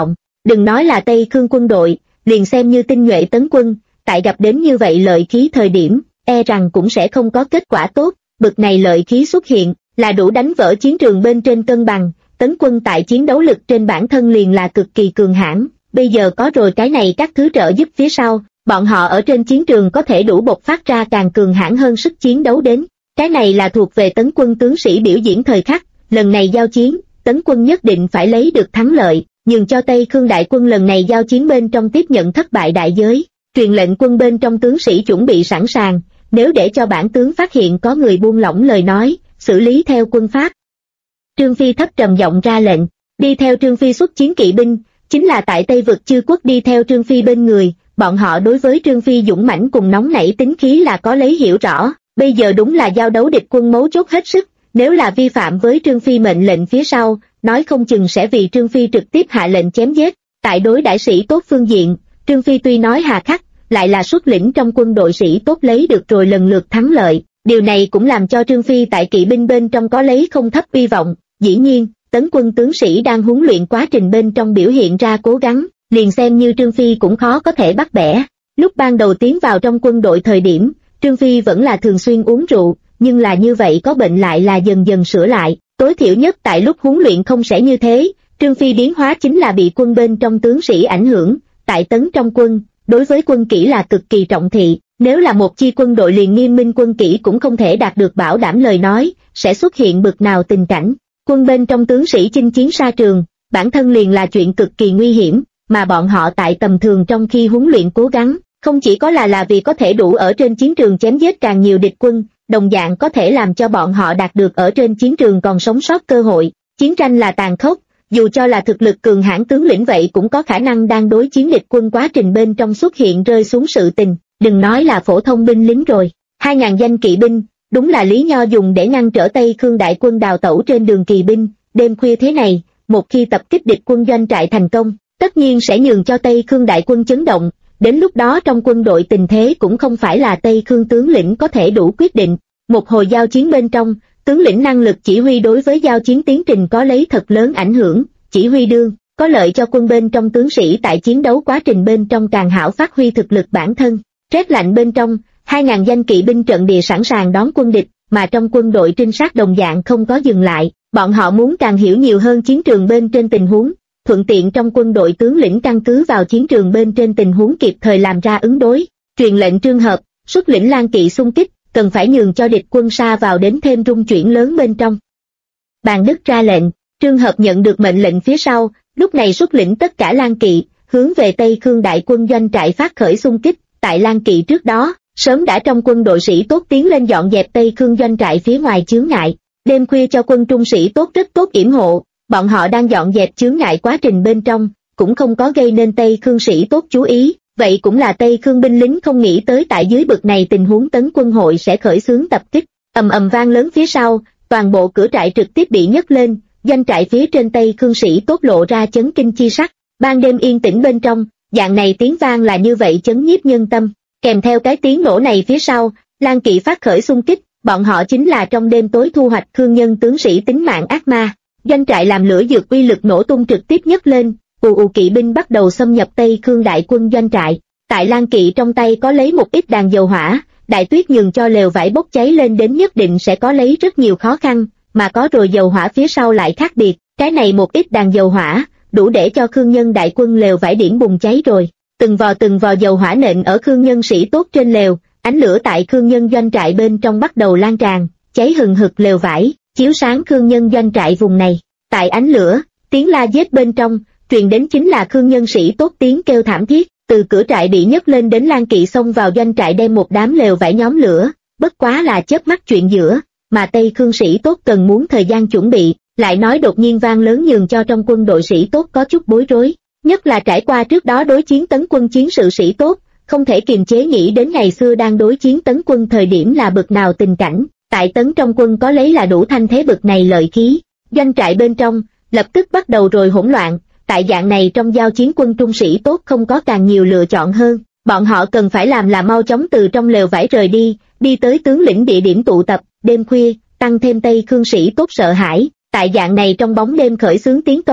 Đừng nói là Tây Khương quân đội, liền xem như tinh nhuệ tấn quân, tại gặp đến như vậy lợi khí thời điểm, e rằng cũng sẽ không có kết quả tốt. Bực này lợi khí xuất hiện, là đủ đánh vỡ chiến trường bên trên cân bằng. Tấn quân tại chiến đấu lực trên bản thân liền là cực kỳ cường hãn, bây giờ có rồi cái này các thứ trợ giúp phía sau, bọn họ ở trên chiến trường có thể đủ bộc phát ra càng cường hãn hơn sức chiến đấu đến. Cái này là thuộc về tấn quân tướng sĩ biểu diễn thời khắc, lần này giao chiến, tấn quân nhất định phải lấy được thắng lợi, nhường cho Tây Khương đại quân lần này giao chiến bên trong tiếp nhận thất bại đại giới. Truyền lệnh quân bên trong tướng sĩ chuẩn bị sẵn sàng, nếu để cho bản tướng phát hiện có người buông lỏng lời nói, xử lý theo quân pháp. Trương Phi thấp trầm giọng ra lệnh, đi theo Trương Phi xuất chiến kỵ binh, chính là tại Tây vực chư quốc đi theo Trương Phi bên người, bọn họ đối với Trương Phi dũng mãnh cùng nóng nảy tính khí là có lấy hiểu rõ, bây giờ đúng là giao đấu địch quân mấu chốt hết sức, nếu là vi phạm với Trương Phi mệnh lệnh phía sau, nói không chừng sẽ vì Trương Phi trực tiếp hạ lệnh chém giết. Tại đối đãi sĩ tốt phương diện, Trương Phi tuy nói hà khắc, lại là xuất lĩnh trong quân đội sĩ tốt lấy được rồi lần lượt thắng lợi, điều này cũng làm cho Trương Phi tại kỵ binh bên trong có lấy không thấp hy vọng. Dĩ nhiên, tấn quân tướng sĩ đang huấn luyện quá trình bên trong biểu hiện ra cố gắng, liền xem như Trương Phi cũng khó có thể bắt bẻ. Lúc ban đầu tiến vào trong quân đội thời điểm, Trương Phi vẫn là thường xuyên uống rượu, nhưng là như vậy có bệnh lại là dần dần sửa lại, tối thiểu nhất tại lúc huấn luyện không sẽ như thế. Trương Phi biến hóa chính là bị quân bên trong tướng sĩ ảnh hưởng, tại tấn trong quân, đối với quân kỷ là cực kỳ trọng thị, nếu là một chi quân đội liền nghiêm minh quân kỷ cũng không thể đạt được bảo đảm lời nói, sẽ xuất hiện bực nào tình cảnh. Quân bên trong tướng sĩ chinh chiến xa trường, bản thân liền là chuyện cực kỳ nguy hiểm, mà bọn họ tại tầm thường trong khi huấn luyện cố gắng, không chỉ có là vì có thể đủ ở trên chiến trường chém giết càng nhiều địch quân, đồng dạng có thể làm cho bọn họ đạt được ở trên chiến trường còn sống sót cơ hội. Chiến tranh là tàn khốc, dù cho là thực lực cường hãn tướng lĩnh vậy cũng có khả năng đang đối chiến địch quân quá trình bên trong xuất hiện rơi xuống sự tình, đừng nói là phổ thông binh lính rồi. 2.000 danh kỵ binh, đúng là Lý Nho dùng để ngăn trở Tây Khương đại quân đào tẩu trên đường kỳ binh. Đêm khuya thế này, một khi tập kích địch quân doanh trại thành công, tất nhiên sẽ nhường cho Tây Khương đại quân chấn động, đến lúc đó trong quân đội tình thế cũng không phải là Tây Khương tướng lĩnh có thể đủ quyết định. Một hồi giao chiến bên trong, tướng lĩnh năng lực chỉ huy đối với giao chiến tiến trình có lấy thật lớn ảnh hưởng, chỉ huy đương, có lợi cho quân bên trong tướng sĩ tại chiến đấu quá trình bên trong càng hảo phát huy thực lực bản thân. Rét lạnh bên trong, 2.000 danh kỵ binh trận địa sẵn sàng đón quân địch, mà trong quân đội trinh sát đồng dạng không có dừng lại, bọn họ muốn càng hiểu nhiều hơn chiến trường bên trên tình huống, thuận tiện trong quân đội tướng lĩnh căn cứ vào chiến trường bên trên tình huống kịp thời làm ra ứng đối. Truyền lệnh Trương Hợp, xuất lĩnh Lan kỵ xung kích, cần phải nhường cho địch quân sa vào đến thêm rung chuyển lớn bên trong. Bàn Đức ra lệnh, Trương Hợp nhận được mệnh lệnh phía sau, lúc này xuất lĩnh tất cả Lan kỵ, hướng về Tây Khương đại quân doanh trại phát khởi xung kích. Tại Lan kỵ trước đó, sớm đã trong quân đội sĩ tốt tiến lên dọn dẹp Tây Khương doanh trại phía ngoài chướng ngại. Đêm khuya cho quân trung sĩ tốt rất tốt yểm hộ, bọn họ đang dọn dẹp chướng ngại quá trình bên trong, cũng không có gây nên Tây Khương sĩ tốt chú ý. Vậy cũng là Tây Khương binh lính không nghĩ tới tại dưới bực này tình huống tấn quân hội sẽ khởi xướng tập kích. Ầm ầm vang lớn phía sau, toàn bộ cửa trại trực tiếp bị nhấc lên, doanh trại phía trên Tây Khương sĩ tốt lộ ra chấn kinh chi sắc. Ban đêm yên tĩnh bên trong, dạng này tiếng vang là như vậy chấn nhiếp nhân tâm. Kèm theo cái tiếng nổ này phía sau, Lan kỵ phát khởi xung kích, bọn họ chính là trong đêm tối thu hoạch Khương nhân tướng sĩ tính mạng ác ma. Doanh trại làm lửa dược uy lực nổ tung trực tiếp nhấc lên, ù ù kỵ binh bắt đầu xâm nhập Tây Khương đại quân doanh trại. Tại Lan kỵ trong tay có lấy một ít đàn dầu hỏa, đại tuyết nhường cho lều vải bốc cháy lên đến nhất định sẽ có lấy rất nhiều khó khăn, mà có rồi dầu hỏa phía sau lại khác biệt, cái này một ít đàn dầu hỏa, đủ để cho Khương nhân đại quân lều vải điển bùng cháy rồi. Từng vò dầu hỏa nện ở Khương nhân sĩ tốt trên lều, ánh lửa tại Khương nhân doanh trại bên trong bắt đầu lan tràn, cháy hừng hực lều vải, chiếu sáng Khương nhân doanh trại vùng này. Tại ánh lửa, tiếng la giết bên trong, truyền đến chính là Khương nhân sĩ tốt tiếng kêu thảm thiết. Từ cửa trại bị nhấc lên đến Lan kỵ xông vào doanh trại đem một đám lều vải nhóm lửa, bất quá là chớp mắt chuyện giữa, mà Tây Khương sĩ tốt cần muốn thời gian chuẩn bị, lại nói đột nhiên vang lớn nhường cho trong quân đội sĩ tốt có chút bối rối, nhất là trải qua trước đó đối chiến tấn quân chiến sự sĩ tốt, không thể kiềm chế nghĩ đến ngày xưa đang đối chiến tấn quân thời điểm là bực nào tình cảnh, tại tấn trong quân có lấy là đủ thanh thế bực này lợi khí, doanh trại bên trong, lập tức bắt đầu rồi hỗn loạn. Tại dạng này trong giao chiến quân trung sĩ tốt không có càng nhiều lựa chọn hơn, bọn họ cần phải làm là mau chóng từ trong lều vải rời đi, đi tới tướng lĩnh địa điểm tụ tập. Đêm khuya, tăng thêm Tây Khương sĩ tốt sợ hãi, tại dạng này trong bóng đêm khởi xướng tiến công,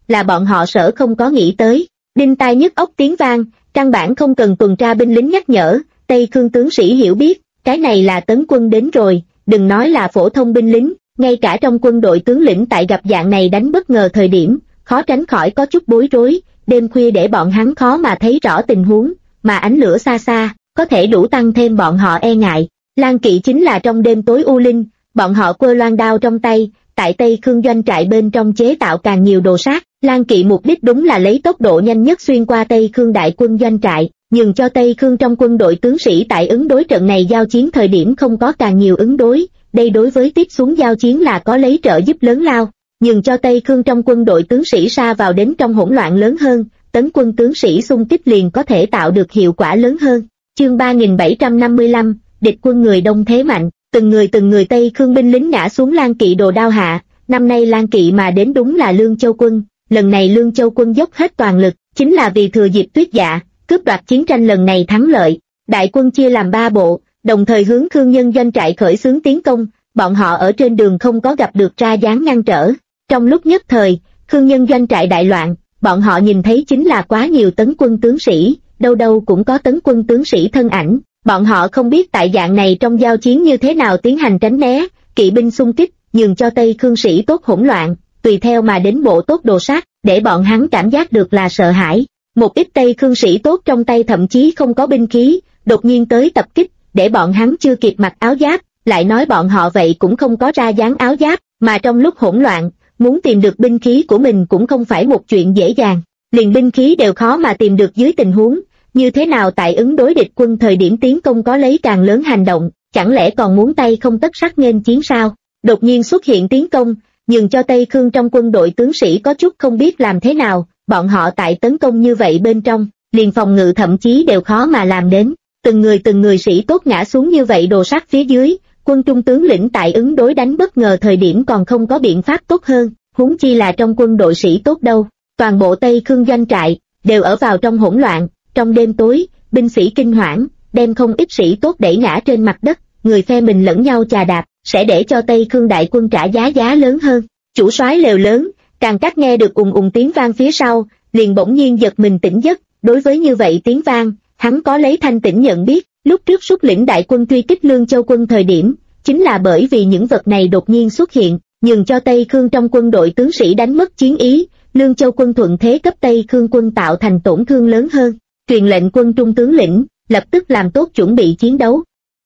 là bọn họ sở không có nghĩ tới. Đinh tai nhức óc tiếng vang, căn bản không cần tuần tra binh lính nhắc nhở, Tây Khương tướng sĩ hiểu biết, cái này là tấn quân đến rồi, đừng nói là phổ thông binh lính, ngay cả trong quân đội tướng lĩnh tại gặp dạng này đánh bất ngờ thời điểm, khó tránh khỏi có chút bối rối, đêm khuya để bọn hắn khó mà thấy rõ tình huống, mà ánh lửa xa xa, có thể đủ tăng thêm bọn họ e ngại. Lan Kỵ chính là trong đêm tối u linh, bọn họ quơ loan đao trong tay, tại Tây Khương doanh trại bên trong chế tạo càng nhiều đồ sát. Lan Kỵ mục đích đúng là lấy tốc độ nhanh nhất xuyên qua Tây Khương đại quân doanh trại, nhường cho Tây Khương trong quân đội tướng sĩ tại ứng đối trận này giao chiến thời điểm không có càng nhiều ứng đối, đây đối với tiếp xuống giao chiến là có lấy trợ giúp lớn lao, nhường cho Tây Khương trong quân đội tướng sĩ sa vào đến trong hỗn loạn lớn hơn, tấn quân tướng sĩ xung kích liền có thể tạo được hiệu quả lớn hơn. Chương 3755, địch quân người đông thế mạnh, từng người Tây Khương binh lính ngã xuống Lan Kỵ đồ đao hạ, năm nay Lan Kỵ mà đến đúng là Lương Châu quân, lần này Lương Châu quân dốc hết toàn lực, chính là vì thừa dịp tuyết dạ, cướp đoạt chiến tranh lần này thắng lợi. Đại quân chia làm 3 bộ, đồng thời hướng Khương nhân doanh trại khởi xướng tiến công, bọn họ ở trên đường không có gặp được ra dáng ngăn trở. Trong lúc nhất thời, Khương nhân doanh trại đại loạn, bọn họ nhìn thấy chính là quá nhiều tấn quân tướng sĩ, đâu đâu cũng có tấn quân tướng sĩ thân ảnh, bọn họ không biết tại dạng này trong giao chiến như thế nào tiến hành tránh né, kỵ binh xung kích, nhường cho Tây Khương sĩ tốt hỗn loạn, tùy theo mà đến bộ tốt đồ sát, để bọn hắn cảm giác được là sợ hãi. Một ít Tây Khương sĩ tốt trong tay thậm chí không có binh khí, đột nhiên tới tập kích, để bọn hắn chưa kịp mặc áo giáp, lại nói bọn họ vậy cũng không có ra dáng áo giáp, mà trong lúc hỗn loạn, muốn tìm được binh khí của mình cũng không phải một chuyện dễ dàng, liền binh khí đều khó mà tìm được dưới tình huống, như thế nào tại ứng đối địch quân thời điểm tiến công có lấy càng lớn hành động, chẳng lẽ còn muốn tay không tất sắt nghênh chiến sao? Đột nhiên xuất hiện tiến công, nhường cho Tây Khương trong quân đội tướng sĩ có chút không biết làm thế nào, bọn họ tại tấn công như vậy bên trong, liền phòng ngự thậm chí đều khó mà làm đến, từng người sĩ tốt ngã xuống như vậy đồ sát phía dưới, quân trung tướng lĩnh tại ứng đối đánh bất ngờ thời điểm còn không có biện pháp tốt hơn, huống chi là trong quân đội sĩ tốt đâu. Toàn bộ Tây Khương doanh trại đều ở vào trong hỗn loạn, trong đêm tối, binh sĩ kinh hoảng, đem không ít sĩ tốt đẩy ngã trên mặt đất, người phe mình lẫn nhau chà đạp, sẽ để cho Tây Khương đại quân trả giá lớn hơn. Chủ soái lều lớn, Càn Cát nghe được ùng tiếng vang phía sau, liền bỗng nhiên giật mình tỉnh giấc, đối với như vậy tiếng vang, hắn có lấy thanh tỉnh nhận biết, lúc trước xuất lĩnh đại quân truy kích Lương Châu quân thời điểm, chính là bởi vì những vật này đột nhiên xuất hiện, nhường cho Tây Khương trong quân đội tướng sĩ đánh mất chiến ý, Lương Châu quân thuận thế cấp Tây Khương quân tạo thành tổn thương lớn hơn, truyền lệnh quân trung tướng lĩnh, lập tức làm tốt chuẩn bị chiến đấu.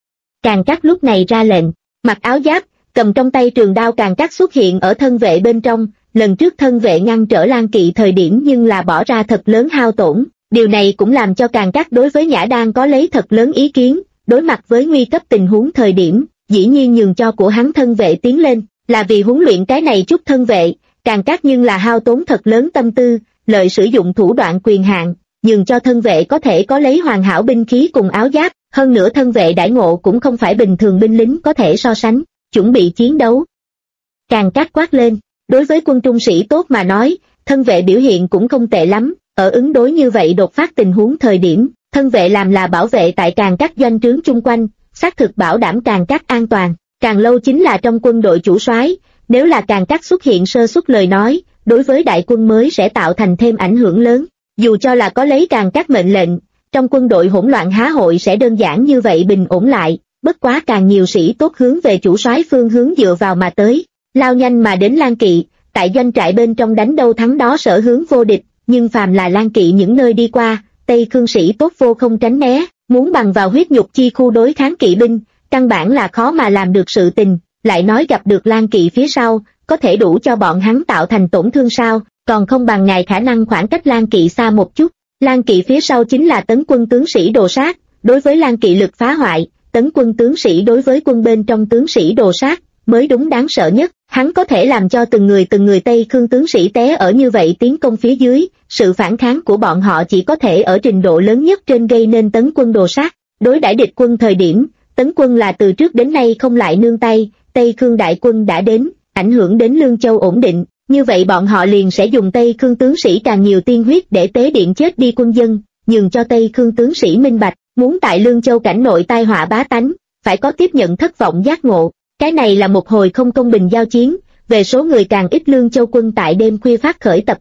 Càn Cát lúc này ra lệnh, mặc áo giáp, cầm trong tay trường đao Càn Cát xuất hiện ở thân vệ bên trong, lần trước thân vệ ngăn trở Lan Kỵ thời điểm nhưng là bỏ ra thật lớn hao tổn, điều này cũng làm cho Càn Cát đối với Nhã Đan có lấy thật lớn ý kiến, đối mặt với nguy cấp tình huống thời điểm, dĩ nhiên nhường cho của hắn thân vệ tiến lên, là vì huấn luyện cái này chút thân vệ, Càn Cát nhưng là hao tốn thật lớn tâm tư, lợi sử dụng thủ đoạn quyền hạn, nhường cho thân vệ có thể có lấy hoàn hảo binh khí cùng áo giáp, hơn nữa thân vệ đãi ngộ cũng không phải bình thường binh lính có thể so sánh, chuẩn bị chiến đấu. Càn Cát quát lên, đối với quân trung sĩ tốt mà nói, thân vệ biểu hiện cũng không tệ lắm, ở ứng đối như vậy đột phát tình huống thời điểm, thân vệ làm là bảo vệ tại Càn Cát doanh trướng chung quanh, xác thực bảo đảm Càn Cát an toàn, càng lâu chính là trong quân đội chủ soái, nếu là Càn Cát xuất hiện sơ suất lời nói, đối với đại quân mới sẽ tạo thành thêm ảnh hưởng lớn, dù cho là có lấy Càn Cát mệnh lệnh, trong quân đội hỗn loạn há hội sẽ đơn giản như vậy bình ổn lại, bất quá càng nhiều sĩ tốt hướng về chủ soái phương hướng dựa vào mà tới, lao nhanh mà đến Lan Kỵ, tại doanh trại bên trong đánh đâu thắng đó sở hướng vô địch, nhưng phàm là Lan Kỵ những nơi đi qua, Tây Khương sĩ tốt vô không tránh né, muốn bằng vào huyết nhục chi khu đối kháng kỵ binh, căn bản là khó mà làm được sự tình, lại nói gặp được Lan Kỵ phía sau, có thể đủ cho bọn hắn tạo thành tổn thương sao, còn không bằng ngài khả năng khoảng cách Lan Kỵ xa một chút. Lan Kỵ phía sau chính là tấn quân tướng sĩ đồ sát, đối với Lan Kỵ lực phá hoại, tấn quân tướng sĩ đối với quân bên trong tướng sĩ đồ sát, mới đúng đáng sợ nhất, hắn có thể làm cho từng người Tây Khương tướng sĩ té ở như vậy tiến công phía dưới, sự phản kháng của bọn họ chỉ có thể ở trình độ lớn nhất trên gây nên tấn quân đồ sát, đối đãi địch quân thời điểm, tấn quân là từ trước đến nay không lại nương tay, Tây Khương đại quân đã đến, ảnh hưởng đến Lương Châu ổn định, như vậy bọn họ liền sẽ dùng Tây Khương tướng sĩ càng nhiều tiên huyết để tế điện chết đi quân dân, nhường cho Tây Khương tướng sĩ minh bạch, muốn tại Lương Châu cảnh nội tai họa bá tánh, phải có tiếp nhận thất vọng giác ngộ. Cái này là một hồi không công bình giao chiến, về số người càng ít Lương Châu quân tại đêm khuya phát khởi tập kích,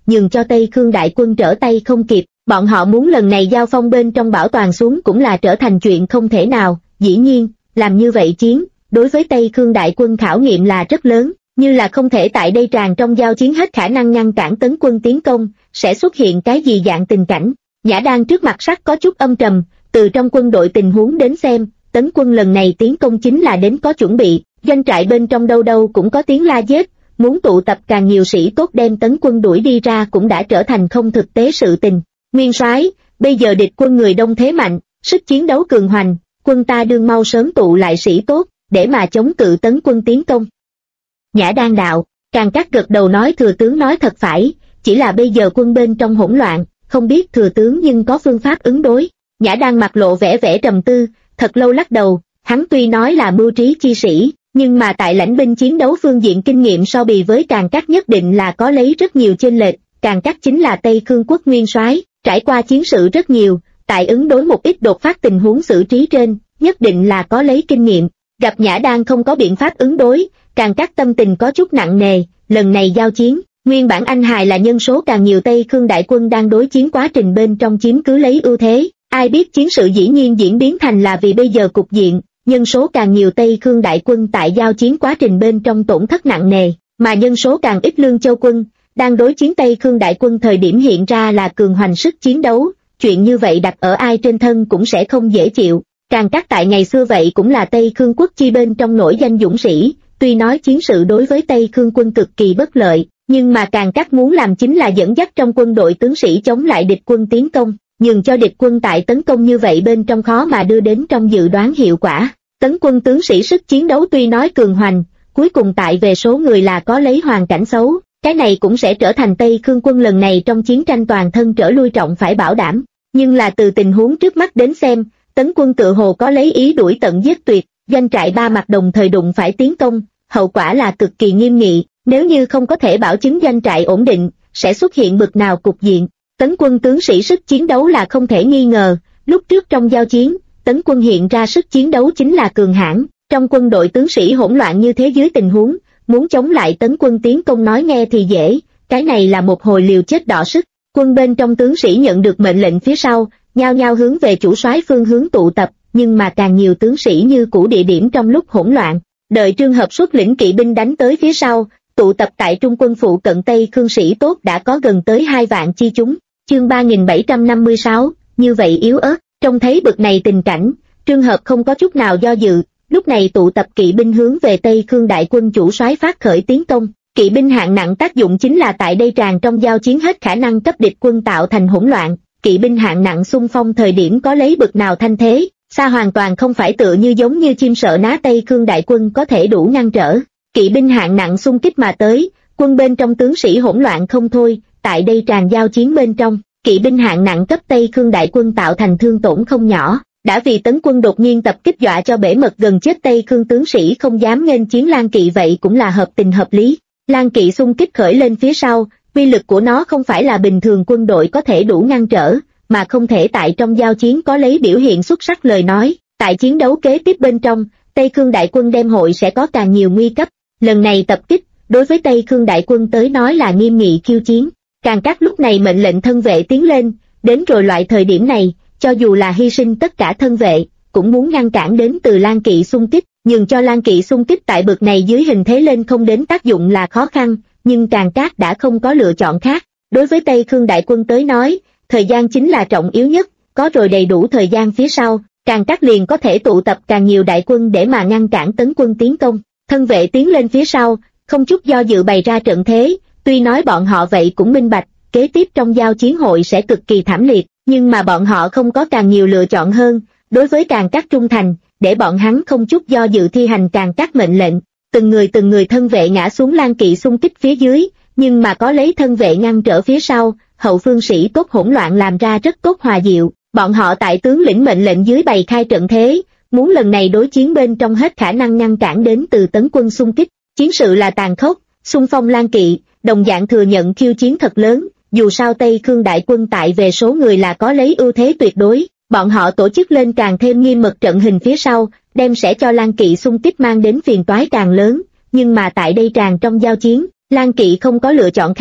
nhường cho Tây Khương đại quân trở tay không kịp. Bọn họ muốn lần này giao phong bên trong bảo toàn xuống cũng là trở thành chuyện không thể nào. Dĩ nhiên, làm như vậy chiến, đối với Tây Khương đại quân khảo nghiệm là rất lớn, như là không thể tại đây tràn trong giao chiến hết khả năng ngăn cản tấn quân tiến công, sẽ xuất hiện cái gì dạng tình cảnh. Nhã Đan trước mặt sắc có chút âm trầm, từ trong quân đội tình huống đến xem, tấn quân lần này tiến công chính là đến có chuẩn bị, doanh trại bên trong đâu đâu cũng có tiếng la giết, muốn tụ tập càng nhiều sĩ tốt đem tấn quân đuổi đi ra cũng đã trở thành không thực tế sự tình. Nguyên soái, bây giờ địch quân người đông thế mạnh, sức chiến đấu cường hoành, quân ta đương mau sớm tụ lại sĩ tốt, để mà chống cự tấn quân tiến công. Nhã Đan đạo, Càn Cát gật đầu nói thừa tướng nói thật phải, chỉ là bây giờ quân bên trong hỗn loạn, không biết thừa tướng nhưng có phương pháp ứng đối. Nhã Đan mặt lộ vẻ trầm tư, thật lâu lắc đầu, hắn tuy nói là mưu trí chi sĩ, nhưng mà tại lãnh binh chiến đấu phương diện kinh nghiệm so bì với Càn Cát nhất định là có lấy rất nhiều chênh lệch. Càn Cát chính là Tây Khương quốc nguyên soái, trải qua chiến sự rất nhiều, tại ứng đối một ít đột phát tình huống xử trí trên, nhất định là có lấy kinh nghiệm. Gặp Nhã Đan không có biện pháp ứng đối, Càn Cát tâm tình có chút nặng nề. Lần này giao chiến, nguyên bản anh hài là nhân số càng nhiều Tây Khương đại quân đang đối chiến quá trình bên trong chiếm cứ lấy ưu thế, ai biết chiến sự dĩ nhiên diễn biến thành là vì bây giờ cục diện, nhân số càng nhiều Tây Khương đại quân tại giao chiến quá trình bên trong tổn thất nặng nề, mà nhân số càng ít Lương Châu quân, đang đối chiến Tây Khương đại quân thời điểm hiện ra là cường hoành sức chiến đấu, chuyện như vậy đặt ở ai trên thân cũng sẽ không dễ chịu. Càn Cát tại ngày xưa vậy cũng là Tây Khương quốc chi bên trong nổi danh dũng sĩ, tuy nói chiến sự đối với Tây Khương quân cực kỳ bất lợi, nhưng mà Càn Cát muốn làm chính là dẫn dắt trong quân đội tướng sĩ chống lại địch quân tiến công, nhường cho địch quân tại tấn công như vậy bên trong khó mà đưa đến trong dự đoán hiệu quả. Tấn quân tướng sĩ sức chiến đấu tuy nói cường hoành, cuối cùng tại về số người là có lấy hoàn cảnh xấu, cái này cũng sẽ trở thành Tây Khương quân lần này trong chiến tranh toàn thân trở lui trọng phải bảo đảm. Nhưng là từ tình huống trước mắt đến xem, tấn quân tự hồ có lấy ý đuổi tận giết tuyệt, doanh trại ba mặt đồng thời đụng phải tiến công, hậu quả là cực kỳ nghiêm nghị, nếu như không có thể bảo chứng doanh trại ổn định, sẽ xuất hiện bực nào cục diện. Tấn quân tướng sĩ sức chiến đấu là không thể nghi ngờ, lúc trước trong giao chiến, tấn quân hiện ra sức chiến đấu chính là cường hãn, trong quân đội tướng sĩ hỗn loạn như thế dưới tình huống, muốn chống lại tấn quân tiến công nói nghe thì dễ, cái này là một hồi liều chết đọ sức. Quân bên trong tướng sĩ nhận được mệnh lệnh phía sau, nhao nhao hướng về chủ soái phương hướng tụ tập, nhưng mà càng nhiều tướng sĩ như cũ địa điểm trong lúc hỗn loạn. Đợi Trương Hợp xuất lĩnh kỵ binh đánh tới phía sau, tụ tập tại trung quân phụ cận Tây Khương sĩ tốt đã có gần tới 2 vạn chi chúng. Chương 3756, như vậy yếu ớt, trông thấy bực này tình cảnh, Trương Hợp không có chút nào do dự, lúc này tụ tập kỵ binh hướng về Tây Khương đại quân chủ soái phát khởi tiến công. Kỵ binh hạng nặng tác dụng chính là tại đây tràn trong giao chiến hết khả năng cấp địch quân tạo thành hỗn loạn. Kỵ binh hạng nặng xung phong thời điểm có lấy bực nào thanh thế, xa hoàn toàn không phải tựa như giống như chim sợ ná Tây Khương đại quân có thể đủ ngăn trở. Kỵ binh hạng nặng xung kích mà tới, quân bên trong tướng sĩ hỗn loạn không thôi, tại đây tràn giao chiến bên trong, kỵ binh hạng nặng cấp Tây Khương đại quân tạo thành thương tổn không nhỏ, đã vì tấn quân đột nhiên tập kích dọa cho bể mật gần chết Tây Khương tướng sĩ không dám nghênh chiến Lan kỵ vậy cũng là hợp tình hợp lý. Lan kỵ xung kích khởi lên phía sau, uy lực của nó không phải là bình thường quân đội có thể đủ ngăn trở, mà không thể tại trong giao chiến có lấy biểu hiện xuất sắc lời nói, tại chiến đấu kế tiếp bên trong, Tây Khương đại quân đem hội sẽ có càng nhiều nguy cấp. Lần này tập kích, đối với Tây Khương đại quân tới nói là nghiêm nghị khiêu chiến. Càn Cát lúc này mệnh lệnh thân vệ tiến lên, đến rồi loại thời điểm này, cho dù là hy sinh tất cả thân vệ, cũng muốn ngăn cản đến từ Lan kỵ xung kích, nhường cho Lan kỵ xung kích tại bực này dưới hình thế lên không đến tác dụng là khó khăn, nhưng Càn Cát đã không có lựa chọn khác. Đối với Tây Khương đại quân tới nói, thời gian chính là trọng yếu nhất, có rồi đầy đủ thời gian phía sau, Càn Cát liền có thể tụ tập càng nhiều đại quân để mà ngăn cản tấn quân tiến công. Thân vệ tiến lên phía sau, không chút do dự bày ra trận thế, tuy nói bọn họ vậy cũng minh bạch, kế tiếp trong giao chiến hội sẽ cực kỳ thảm liệt, nhưng mà bọn họ không có càng nhiều lựa chọn hơn, đối với Càn Cát trung thành, để bọn hắn không chút do dự thi hành Càn Cát mệnh lệnh. Từng người thân vệ ngã xuống Lan kỵ xung kích phía dưới, nhưng mà có lấy thân vệ ngăn trở phía sau, hậu phương sĩ tốt hỗn loạn làm ra rất tốt hòa diệu, bọn họ tại tướng lĩnh mệnh lệnh dưới bày khai trận thế, muốn lần này đối chiến bên trong hết khả năng ngăn cản đến từ tấn quân xung kích. Chiến sự là tàn khốc, xung phong Lan kỵ, đồng dạng thừa nhận khiêu chiến thật lớn, dù sao Tây Khương đại quân tại về số người là có lấy ưu thế tuyệt đối, bọn họ tổ chức lên càng thêm nghiêm mật trận hình phía sau, đem sẽ cho Lan kỵ xung kích mang đến phiền toái càng lớn, nhưng mà tại đây tràn trong giao chiến, Lan kỵ không có lựa chọn khác,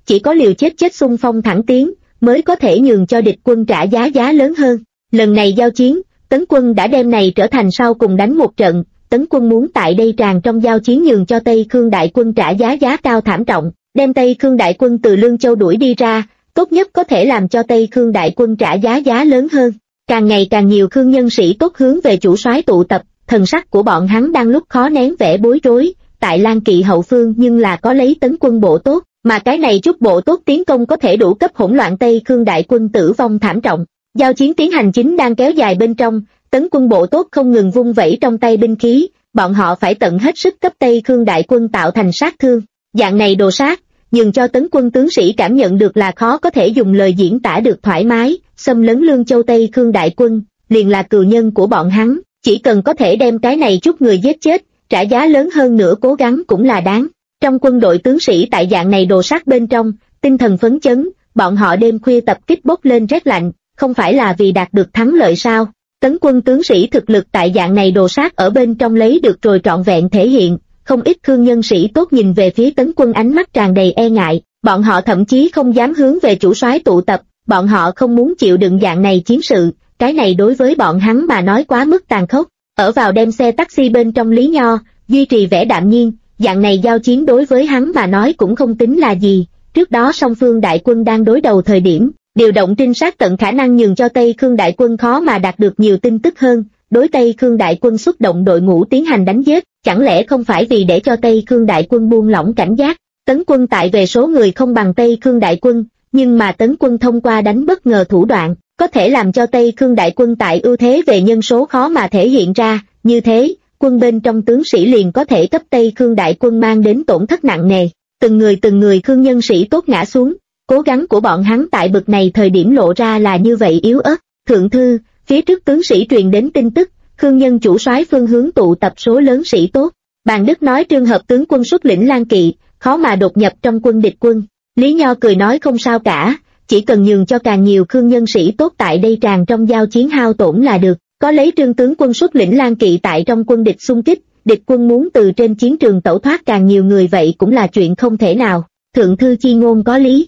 chỉ có liều chết xung phong thẳng tiến, mới có thể nhường cho địch quân trả giá lớn hơn. Lần này giao chiến, Tấn quân đã đem này trở thành sau cùng đánh một trận, Tấn quân muốn tại đây tràn trong giao chiến nhường cho Tây Khương đại quân trả giá cao thảm trọng, đem Tây Khương đại quân từ Lương Châu đuổi đi ra, tốt nhất có thể làm cho Tây Khương đại quân trả giá lớn hơn. Càng ngày càng nhiều Khương nhân sĩ tốt hướng về chủ soái tụ tập, thần sắc của bọn hắn đang lúc khó nén vẻ bối rối, tại Lan Kỵ hậu phương nhưng là có lấy Tấn quân bộ tốt, mà cái này chút bộ tốt tiến công có thể đủ cấp hỗn loạn Tây Khương đại quân tử vong thảm trọng. Giao chiến tiến hành chính đang kéo dài bên trong, Tấn quân bộ tốt không ngừng vung vẩy trong tay binh khí, bọn họ phải tận hết sức cấp Tây Khương đại quân tạo thành sát thương. Dạng này đồ sát, nhưng cho Tấn quân tướng sĩ cảm nhận được là khó có thể dùng lời diễn tả được thoải mái, xâm lấn Lương Châu Tây Khương đại quân, liền là cừu nhân của bọn hắn, chỉ cần có thể đem cái này chút người giết chết, trả giá lớn hơn nữa cố gắng cũng là đáng. Trong quân đội tướng sĩ tại dạng này đồ sát bên trong, tinh thần phấn chấn, bọn họ đêm khuya tập kích bốc lên rét lạnh, không phải là vì đạt được thắng lợi sao? Tấn quân tướng sĩ thực lực tại dạng này đồ sát ở bên trong lấy được rồi trọn vẹn thể hiện, không ít Khương nhân sĩ tốt nhìn về phía Tấn quân ánh mắt tràn đầy e ngại, bọn họ thậm chí không dám hướng về chủ soái tụ tập, bọn họ không muốn chịu đựng dạng này chiến sự, cái này đối với bọn hắn mà nói quá mức tàn khốc. Ở vào đem xe taxi bên trong Lý Nho, duy trì vẻ đạm nhiên, dạng này giao chiến đối với hắn mà nói cũng không tính là gì, trước đó song phương đại quân đang đối đầu thời điểm, điều động trinh sát tận khả năng nhường cho Tây Khương đại quân khó mà đạt được nhiều tin tức hơn, đối Tây Khương đại quân xuất động đội ngũ tiến hành đánh giết, chẳng lẽ không phải vì để cho Tây Khương đại quân buông lỏng cảnh giác. Tấn quân tại về số người không bằng Tây Khương đại quân, nhưng mà Tấn quân thông qua đánh bất ngờ thủ đoạn, có thể làm cho Tây Khương đại quân tại ưu thế về nhân số khó mà thể hiện ra, như thế, quân bên trong tướng sĩ liền có thể cấp Tây Khương đại quân mang đến tổn thất nặng nề. Từng người Khương nhân sĩ tốt ngã xuống, cố gắng của bọn hắn tại bực này thời điểm lộ ra là như vậy yếu ớt. Thượng thư, phía trước tướng sĩ truyền đến tin tức, Khương nhân chủ soái phương hướng tụ tập số lớn sĩ tốt. Bàn Đức nói trường hợp tướng quân xuất lĩnh Lan Kỵ, khó mà đột nhập trong quân địch quân. Lý Nho cười nói không sao cả, chỉ cần nhường cho càng nhiều Khương nhân sĩ tốt tại đây tràn trong giao chiến hao tổn là được. Có lấy Trương tướng quân xuất lĩnh Lan Kỵ tại trong quân địch xung kích, địch quân muốn từ trên chiến trường tẩu thoát càng nhiều người vậy cũng là chuyện không thể nào. Thượng thư chi ngôn có lý.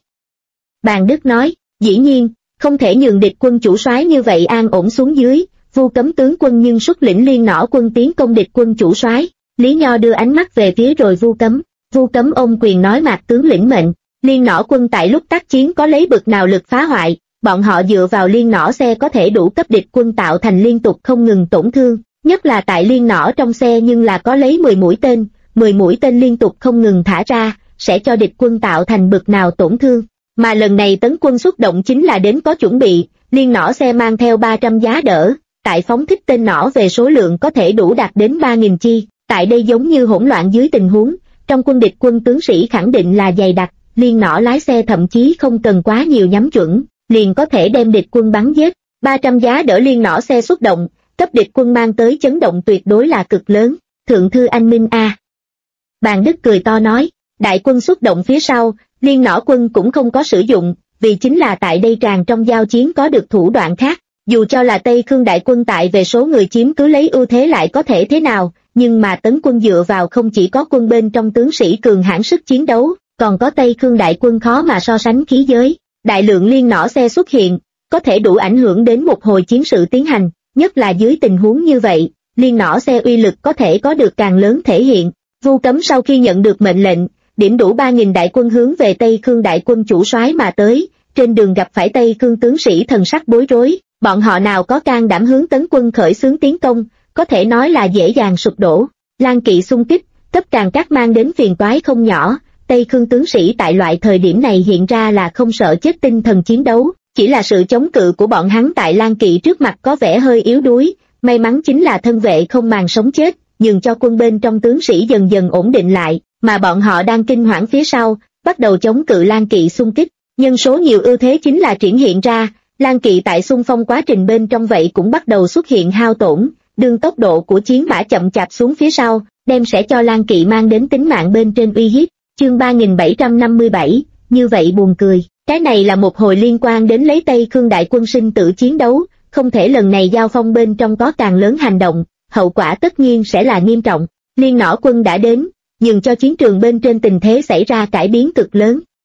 Bàn Đức nói, dĩ nhiên, không thể nhường địch quân chủ soái như vậy an ổn xuống dưới, Vu Cấm tướng quân nhưng xuất lĩnh Liên Nỏ quân tiến công địch quân chủ soái. Lý Nho đưa ánh mắt về phía rồi Vu Cấm ôm quyền nói Mạc tướng lĩnh mệnh. Liên Nỏ quân tại lúc tác chiến có lấy bực nào lực phá hoại, bọn họ dựa vào Liên Nỏ xe có thể đủ cấp địch quân tạo thành liên tục không ngừng tổn thương, nhất là tại Liên Nỏ trong xe nhưng là có lấy 10 mũi tên liên tục không ngừng thả ra, sẽ cho địch quân tạo thành bực nào tổn thương. Mà lần này Tấn quân xuất động chính là đến có chuẩn bị, Liên Nỏ xe mang theo 300 giá đỡ, tại phóng thích tên nỏ về số lượng có thể đủ đạt đến 3.000 chi, tại đây giống như hỗn loạn dưới tình huống, trong quân địch quân tướng sĩ khẳng định là dày đặc, Liên Nỏ lái xe thậm chí không cần quá nhiều nhắm chuẩn, liền có thể đem địch quân bắn giết. 300 giá đỡ Liên Nỏ xe xuất động, cấp địch quân mang tới chấn động tuyệt đối là cực lớn. Thượng thư anh minh a. Bàn Đức cười to nói, đại quân xuất động phía sau, Liên Nỏ quân cũng không có sử dụng, vì chính là tại đây tràn trong giao chiến có được thủ đoạn khác. Dù cho là Tây Khương đại quân tại về số người chiếm cứ lấy ưu thế lại có thể thế nào, nhưng mà Tấn quân dựa vào không chỉ có quân bên trong tướng sĩ cường hãn sức chiến đấu, còn có Tây Khương đại quân khó mà so sánh khí giới. Đại lượng Liên Nỏ xe xuất hiện, có thể đủ ảnh hưởng đến một hồi chiến sự tiến hành, nhất là dưới tình huống như vậy, Liên Nỏ xe uy lực có thể có được càng lớn thể hiện. Vu Cấm sau khi nhận được mệnh lệnh, điểm đủ 3.000 đại quân hướng về Tây Khương đại quân chủ soái mà tới, trên đường gặp phải Tây Khương tướng sĩ thần sắc bối rối, bọn họ nào có can đảm hướng Tấn quân khởi xướng tiến công, có thể nói là dễ dàng sụp đổ. Lan Kỵ xung kích, cấp Càng Cát mang đến phiền toái không nhỏ, Tây Khương tướng sĩ tại loại thời điểm này hiện ra là không sợ chết tinh thần chiến đấu, chỉ là sự chống cự của bọn hắn tại Lan Kỵ trước mặt có vẻ hơi yếu đuối, may mắn chính là thân vệ không màng sống chết, nhường cho quân bên trong tướng sĩ dần dần ổn định lại, mà bọn họ đang kinh hoảng phía sau, bắt đầu chống cự Lan Kỵ xung kích. Nhân số nhiều ưu thế chính là triển hiện ra, Lan Kỵ tại xung phong quá trình bên trong vậy cũng bắt đầu xuất hiện hao tổn, đương tốc độ của chiến mã chậm chạp xuống phía sau, đem sẽ cho Lan Kỵ mang đến tính mạng bên trên uy hiếp. Chương 3757, như vậy buồn cười, cái này là một hồi liên quan đến lấy Tây Khương đại quân sinh tử chiến đấu, không thể lần này giao phong bên trong có càng lớn hành động, hậu quả tất nhiên sẽ là nghiêm trọng. Liên Nỏ quân đã đến, nhưng cho chiến trường bên trên tình thế xảy ra cải biến cực lớn.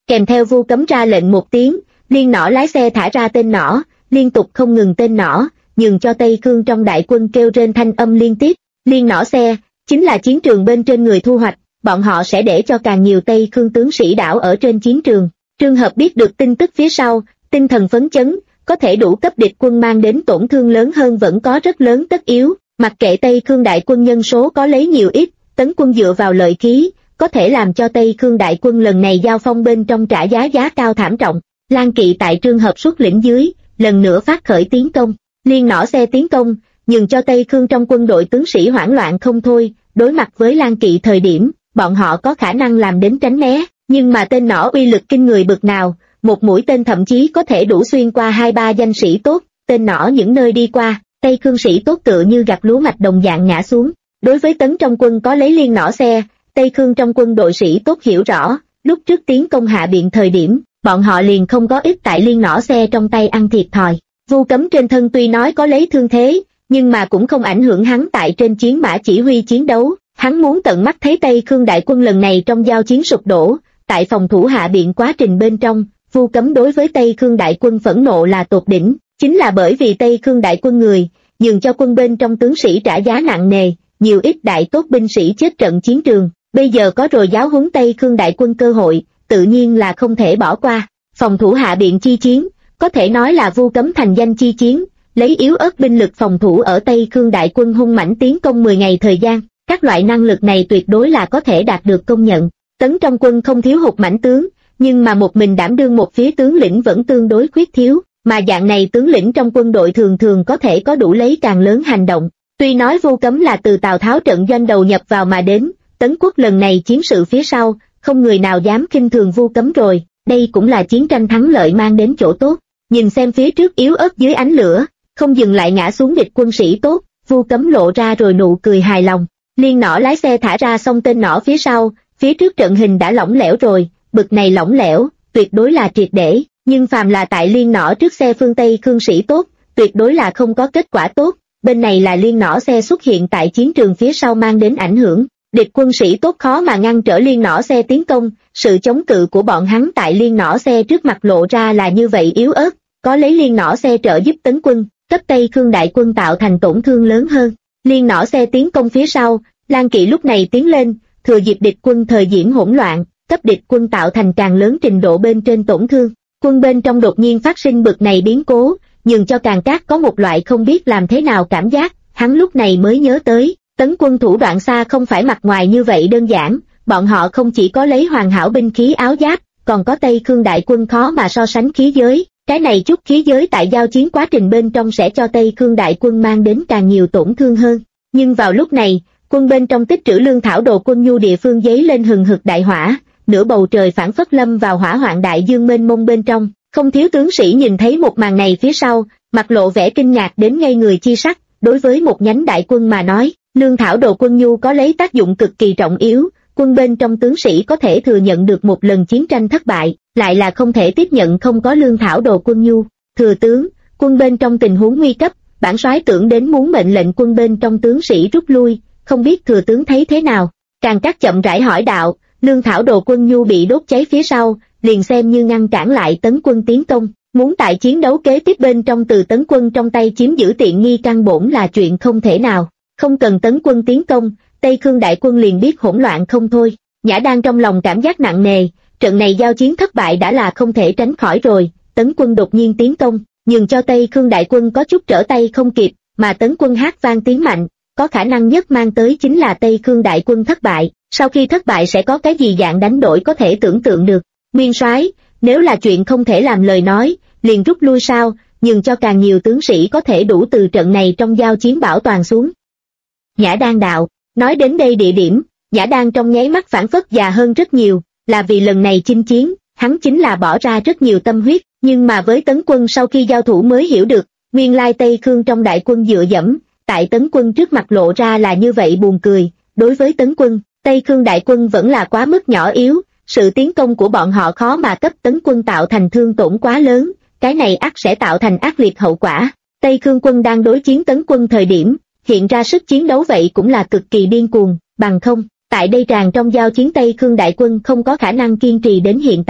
kèm theo Vu Cấm ra lệnh một tiếng, Liên Nỏ lái xe thả ra tên nỏ, liên tục không ngừng tên nỏ, nhường cho Tây Khương trong đại quân kêu rên thanh âm liên tiếp. Liên nỏ xe, chính là chiến trường bên trên người thu hoạch, bọn họ sẽ để cho càng nhiều Tây Khương tướng sĩ đảo ở trên chiến trường. Trương Hợp biết được tin tức phía sau, tinh thần phấn chấn, có thể đủ cấp địch quân mang đến tổn thương lớn hơn vẫn có rất lớn tất yếu, mặc kệ Tây Khương đại quân nhân số có lấy nhiều ít, tấn quân dựa vào lợi khí, có thể làm cho Tây Khương đại quân lần này giao phong bên trong trả giá cao thảm trọng. Lan Kỵ tại Trương Hợp xuất lĩnh dưới, lần nữa phát khởi tiến công, Liên nỏ xe tiến công, nhường cho Tây Khương trong quân đội tướng sĩ hoảng loạn không thôi. Đối mặt với Lan Kỵ thời điểm, bọn họ có khả năng làm đến tránh né, nhưng mà tên nỏ uy lực kinh người bực nào, một mũi tên thậm chí có thể đủ xuyên qua 2-3 danh sĩ tốt, tên nỏ những nơi đi qua, Tây Khương sĩ tốt tựa như gặt lúa mạch đồng dạng ngã xuống. Đối với tấn trong quân có lấy liên nỏ xe, Tây Khương trong quân đội sĩ tốt hiểu rõ, lúc trước tiến công Hạ Biện thời điểm, bọn họ liền không có ít tại liên nỏ xe trong tay ăn thiệt thòi. Vu Cấm trên thân tuy nói có lấy thương thế, nhưng mà cũng không ảnh hưởng hắn tại trên chiến mã chỉ huy chiến đấu. Hắn muốn tận mắt thấy Tây Khương đại quân lần này trong giao chiến sụp đổ. Tại phòng thủ Hạ Biện quá trình bên trong, Vu Cấm đối với Tây Khương đại quân phẫn nộ là tột đỉnh, chính là bởi vì Tây Khương đại quân người, nhường cho quân bên trong tướng sĩ trả giá nặng nề, nhiều ít đại tốt binh sĩ chết trận chiến trường. Bây giờ có rồi giáo huấn Tây Khương đại quân cơ hội, tự nhiên là không thể bỏ qua. Phòng thủ Hạ Biện chi chiến, có thể nói là Vu Cấm thành danh chi chiến, lấy yếu ớt binh lực phòng thủ ở Tây Khương đại quân hung mãnh tiến công 10 ngày thời gian, các loại năng lực này tuyệt đối là có thể đạt được công nhận. Tấn trong quân không thiếu hụt mãnh tướng, nhưng mà một mình đảm đương một phía tướng lĩnh vẫn tương đối khuyết thiếu, mà dạng này tướng lĩnh trong quân đội thường thường có thể có đủ lấy càng lớn hành động. Tuy nói Vu Cấm là từ Tào Tháo trận doanh đầu nhập vào mà đến, Tấn quốc lần này chiến sự phía sau, không người nào dám khinh thường Vu Cấm rồi, đây cũng là chiến tranh thắng lợi mang đến chỗ tốt. Nhìn xem phía trước yếu ớt dưới ánh lửa, không dừng lại ngã xuống địch quân sĩ tốt, Vu Cấm lộ ra rồi nụ cười hài lòng. Liên nỏ lái xe thả ra xong tên nỏ phía sau, phía trước trận hình đã lỏng lẻo rồi, bực này lỏng lẻo, tuyệt đối là triệt để, nhưng phàm là tại liên nỏ trước xe phương Tây Khương sĩ tốt, tuyệt đối là không có kết quả tốt. Bên này là liên nỏ xe xuất hiện tại chiến trường phía sau mang đến ảnh hưởng, địch quân sĩ tốt khó mà ngăn trở liên nỏ xe tiến công, sự chống cự của bọn hắn tại liên nỏ xe trước mặt lộ ra là như vậy yếu ớt, có lấy liên nỏ xe trợ giúp tấn quân, cấp Tây Khương đại quân tạo thành tổn thương lớn hơn. Liên nỏ xe tiến công phía sau, Lan Kỵ lúc này tiến lên, thừa dịp địch quân thời diễn hỗn loạn, cấp địch quân tạo thành càng lớn trình độ bên trên tổn thương. Quân bên trong đột nhiên phát sinh bực này biến cố, nhường cho Càn Cát có một loại không biết làm thế nào cảm giác, hắn lúc này mới nhớ tới, tấn quân thủ đoạn xa không phải mặt ngoài như vậy đơn giản, bọn họ không chỉ có lấy hoàn hảo binh khí áo giáp, còn có Tây Khương đại quân khó mà so sánh khí giới, cái này chút khí giới tại giao chiến quá trình bên trong sẽ cho Tây Khương đại quân mang đến càng nhiều tổn thương hơn. Nhưng vào lúc này, quân bên trong tích trữ lương thảo đồ quân nhu địa phương giấy lên hừng hực đại hỏa, nửa bầu trời phảng phất lâm vào hỏa hoạn đại dương mênh mông bên trong, không thiếu tướng sĩ nhìn thấy một màn này phía sau, mặt lộ vẻ kinh ngạc đến ngây người chi sắc. Đối với một nhánh đại quân mà nói, lương thảo đồ quân nhu có lấy tác dụng cực kỳ trọng yếu, quân bên trong tướng sĩ có thể thừa nhận được một lần chiến tranh thất bại, lại là không thể tiếp nhận không có lương thảo đồ quân nhu. Thừa tướng, quân bên trong tình huống nguy cấp, bản soái tưởng đến muốn mệnh lệnh quân bên trong tướng sĩ rút lui, không biết thừa tướng thấy thế nào. Càn Cát chậm rãi hỏi đạo, lương thảo đồ quân nhu bị đốt cháy phía sau, liền xem như ngăn cản lại tấn quân tiến công, muốn tại chiến đấu kế tiếp bên trong từ tấn quân trong tay chiếm giữ tiện nghi căn bổn là chuyện không thể nào. Không cần tấn quân tiến công, Tây Khương đại quân liền biết hỗn loạn không thôi. Nhã Đan trong lòng cảm giác nặng nề, trận này giao chiến thất bại đã là không thể tránh khỏi rồi, tấn quân đột nhiên tiến công, nhường cho Tây Khương đại quân có chút trở tay không kịp, mà tấn quân hát vang tiếng mạnh, có khả năng nhất mang tới chính là Tây Khương đại quân thất bại. Sau khi thất bại sẽ có cái gì dạng đánh đổi có thể tưởng tượng được. Nguyên soái, nếu là chuyện không thể làm lời nói, liền rút lui sao, nhường cho càng nhiều tướng sĩ có thể đủ từ trận này trong giao chiến bảo toàn xuống. Nhã Đan đạo, nói đến đây địa điểm, Nhã Đan trong nháy mắt phảng phất già hơn rất nhiều, là vì lần này chinh chiến, hắn chính là bỏ ra rất nhiều tâm huyết, nhưng mà với tấn quân sau khi giao thủ mới hiểu được, nguyên lai Tây Khương trong đại quân dựa dẫm, tại tấn quân trước mặt lộ ra là như vậy buồn cười. Đối với tấn quân, Tây Khương đại quân vẫn là quá mức nhỏ yếu, sự tiến công của bọn họ khó mà cấp tấn quân tạo thành thương tổn quá lớn, cái này ắt sẽ tạo thành ác liệt hậu quả. Tây Khương quân đang đối chiến tấn quân thời điểm, hiện ra sức chiến đấu vậy cũng là cực kỳ điên cuồng, bằng không, tại đây tràn trong giao chiến Tây Khương đại quân không có khả năng kiên trì đến hiện tại.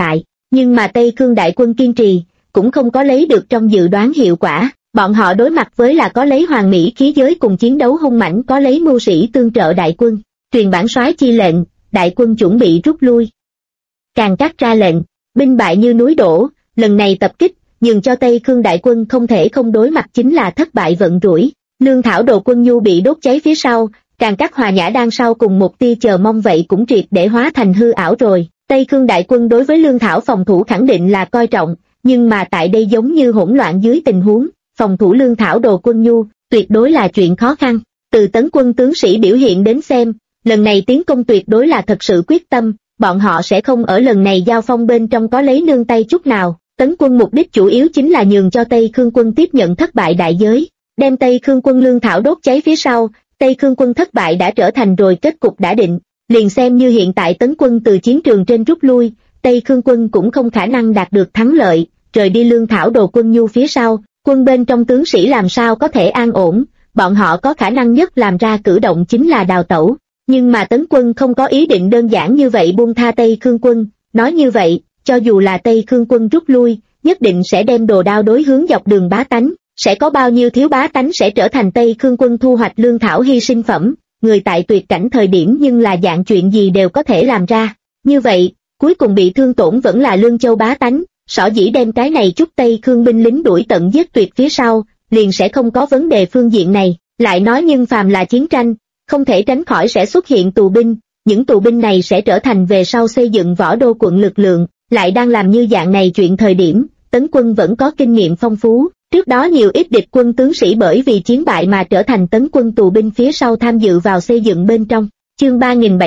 Nhưng mà Tây Khương đại quân kiên trì, cũng không có lấy được trong dự đoán hiệu quả. Bọn họ đối mặt với là có lấy hoàng mỹ khí giới cùng chiến đấu hung mãnh, có lấy mưu sĩ tương trợ đại quân. Truyền bản soái chi lệnh, đại quân chuẩn bị rút lui. Càn Cát ra lệnh, binh bại như núi đổ, lần này tập kích, nhường cho Tây Khương đại quân không thể không đối mặt chính là thất bại vận rủi. Lương thảo đồ quân nhu bị đốt cháy phía sau, Càn Cát hòa nhã đang sau cùng một tia chờ mong vậy cũng triệt để hóa thành hư ảo rồi. Tây Khương đại quân đối với lương thảo phòng thủ khẳng định là coi trọng, nhưng mà tại đây giống như hỗn loạn dưới tình huống, phòng thủ lương thảo đồ quân nhu, tuyệt đối là chuyện khó khăn. Từ tấn quân tướng sĩ biểu hiện đến xem, lần này tiến công tuyệt đối là thật sự quyết tâm, bọn họ sẽ không ở lần này giao phong bên trong có lấy nương tay chút nào. Tấn quân mục đích chủ yếu chính là nhường cho Tây Khương quân tiếp nhận thất bại đại giới, đem Tây Khương quân lương thảo đốt cháy phía sau. Tây Khương quân thất bại đã trở thành rồi kết cục đã định, liền xem như hiện tại tấn quân từ chiến trường trên rút lui, Tây Khương quân cũng không khả năng đạt được thắng lợi, rời đi lương thảo đồ quân nhu phía sau, quân bên trong tướng sĩ làm sao có thể an ổn, bọn họ có khả năng nhất làm ra cử động chính là đào tẩu. Nhưng mà tấn quân không có ý định đơn giản như vậy buông tha Tây Khương quân, nói như vậy, cho dù là Tây Khương quân rút lui, nhất định sẽ đem đồ đao đối hướng dọc đường bá tánh, sẽ có bao nhiêu thiếu bá tánh sẽ trở thành Tây Khương quân thu hoạch lương thảo hy sinh phẩm, người tại tuyệt cảnh thời điểm nhưng là dạng chuyện gì đều có thể làm ra. Như vậy, cuối cùng bị thương tổn vẫn là Lương Châu bá tánh, sở dĩ đem cái này chút Tây Khương binh lính đuổi tận giết tuyệt phía sau, liền sẽ không có vấn đề phương diện này. Lại nói nhưng phàm là chiến tranh, không thể tránh khỏi sẽ xuất hiện tù binh, những tù binh này sẽ trở thành về sau xây dựng võ đô quận lực lượng, lại đang làm như dạng này chuyện thời điểm, tấn quân vẫn có kinh nghiệm phong phú. Trước đó nhiều ít địch quân tướng sĩ bởi vì chiến bại mà trở thành tấn quân tù binh phía sau tham dự vào xây dựng bên trong. Chương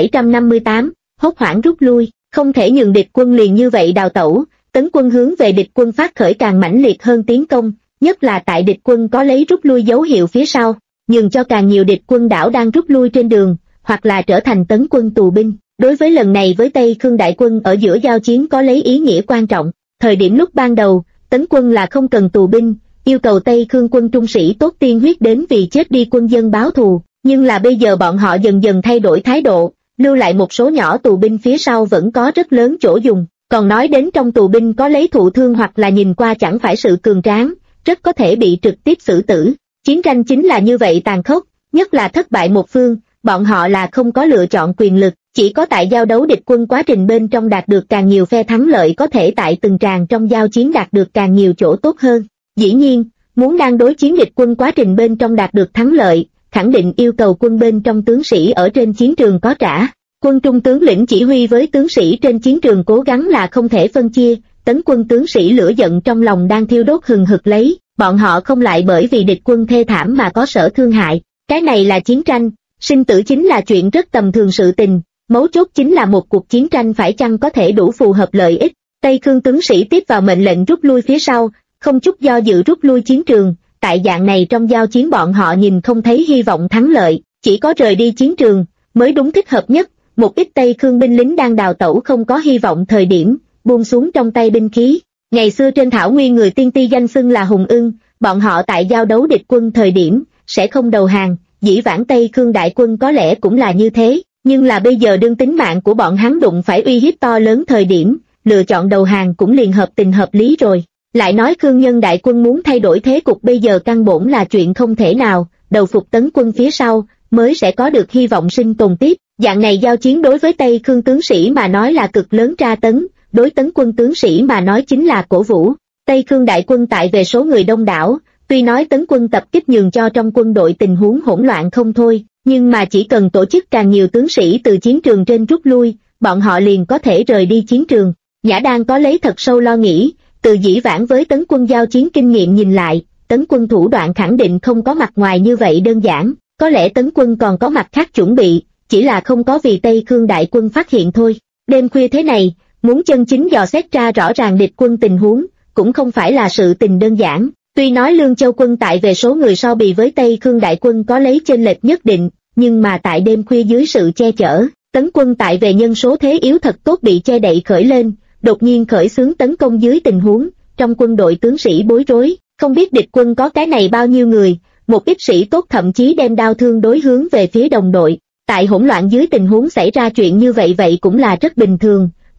3758, hốt hoảng rút lui, không thể nhường địch quân liền như vậy đào tẩu, tấn quân hướng về địch quân phát khởi càng mãnh liệt hơn tiến công, nhất là tại địch quân có lấy rút lui dấu hiệu phía sau, nhường cho càng nhiều địch quân đảo đang rút lui trên đường, hoặc là trở thành tấn quân tù binh. Đối với lần này với Tây Khương đại quân ở giữa giao chiến có lấy ý nghĩa quan trọng, thời điểm lúc ban đầu, tấn quân là không cần tù binh, yêu cầu Tây Khương quân trung sĩ tốt tiên huyết đến vì chết đi quân dân báo thù, nhưng là bây giờ bọn họ dần dần thay đổi thái độ, lưu lại một số nhỏ tù binh phía sau vẫn có rất lớn chỗ dùng, còn nói đến trong tù binh có lấy thụ thương hoặc là nhìn qua chẳng phải sự cường tráng, rất có thể bị trực tiếp xử tử. Chiến tranh chính là như vậy tàn khốc, nhất là thất bại một phương, bọn họ là không có lựa chọn quyền lực, chỉ có tại giao đấu địch quân quá trình bên trong đạt được càng nhiều phe thắng lợi có thể tại từng tràng trong giao chiến đạt được càng nhiều chỗ tốt hơn. Dĩ nhiên, muốn đang đối chiến địch quân quá trình bên trong đạt được thắng lợi, khẳng định yêu cầu quân bên trong tướng sĩ ở trên chiến trường có trả. Quân trung tướng lĩnh chỉ huy với tướng sĩ trên chiến trường cố gắng là không thể phân chia, tấn quân tướng sĩ lửa giận trong lòng đang thiêu đốt hừng hực lấy, bọn họ không lại bởi vì địch quân thê thảm mà có sở thương hại. Cái này là chiến tranh, sinh tử chính là chuyện rất tầm thường sự tình, mấu chốt chính là một cuộc chiến tranh phải chăng có thể đủ phù hợp lợi ích. Tây Khương tướng sĩ tiếp vào mệnh lệnh rút lui phía sau, không chút do dự rút lui chiến trường, tại dạng này trong giao chiến bọn họ nhìn không thấy hy vọng thắng lợi, chỉ có rời đi chiến trường, mới đúng thích hợp nhất. Một ít Tây Khương binh lính đang đào tẩu không có hy vọng thời điểm, buông xuống trong tay binh khí. Ngày xưa trên thảo nguyên người tiên ti danh xưng là hùng ưng, bọn họ tại giao đấu địch quân thời điểm, sẽ không đầu hàng, dĩ vãng Tây Khương đại quân có lẽ cũng là như thế, nhưng là bây giờ đương tính mạng của bọn hắn đụng phải uy hiếp to lớn thời điểm, lựa chọn đầu hàng cũng liền hợp tình hợp lý rồi. Lại nói Khương nhân đại quân muốn thay đổi thế cục bây giờ căn bổn là chuyện không thể nào, đầu phục tấn quân phía sau, mới sẽ có được hy vọng sinh tồn tiếp. Dạng này giao chiến đối với Tây Khương tướng sĩ mà nói là cực lớn tra tấn, đối tấn quân tướng sĩ mà nói chính là cổ vũ. Tây Khương đại quân tại về số người đông đảo, tuy nói tấn quân tập kích nhường cho trong quân đội tình huống hỗn loạn không thôi, nhưng mà chỉ cần tổ chức càng nhiều tướng sĩ từ chiến trường trên rút lui, bọn họ liền có thể rời đi chiến trường. Nhã Đan có lấy thật sâu lo nghĩ, từ dĩ vãng với tấn quân giao chiến kinh nghiệm nhìn lại, tấn quân thủ đoạn khẳng định không có mặt ngoài như vậy đơn giản, có lẽ tấn quân còn có mặt khác chuẩn bị, chỉ là không có vì Tây Khương đại quân phát hiện thôi. Đêm khuya thế này, muốn chân chính dò xét ra rõ ràng địch quân tình huống, cũng không phải là sự tình đơn giản. Tuy nói Lương Châu quân tại về số người so bì với Tây Khương đại quân có lấy chênh lệch nhất định, nhưng mà tại đêm khuya dưới sự che chở, tấn quân tại về nhân số thế yếu thật tốt bị che đậy khởi lên, đột nhiên khởi xướng tấn công dưới tình huống, trong quân đội tướng sĩ bối rối, không biết địch quân có cái này bao nhiêu người, một ít sĩ tốt thậm chí đem đao thương đối hướng về phía đồng đội. Tại hỗn loạn dưới tình huống xảy ra chuyện như vậy cũng là rất bình thường,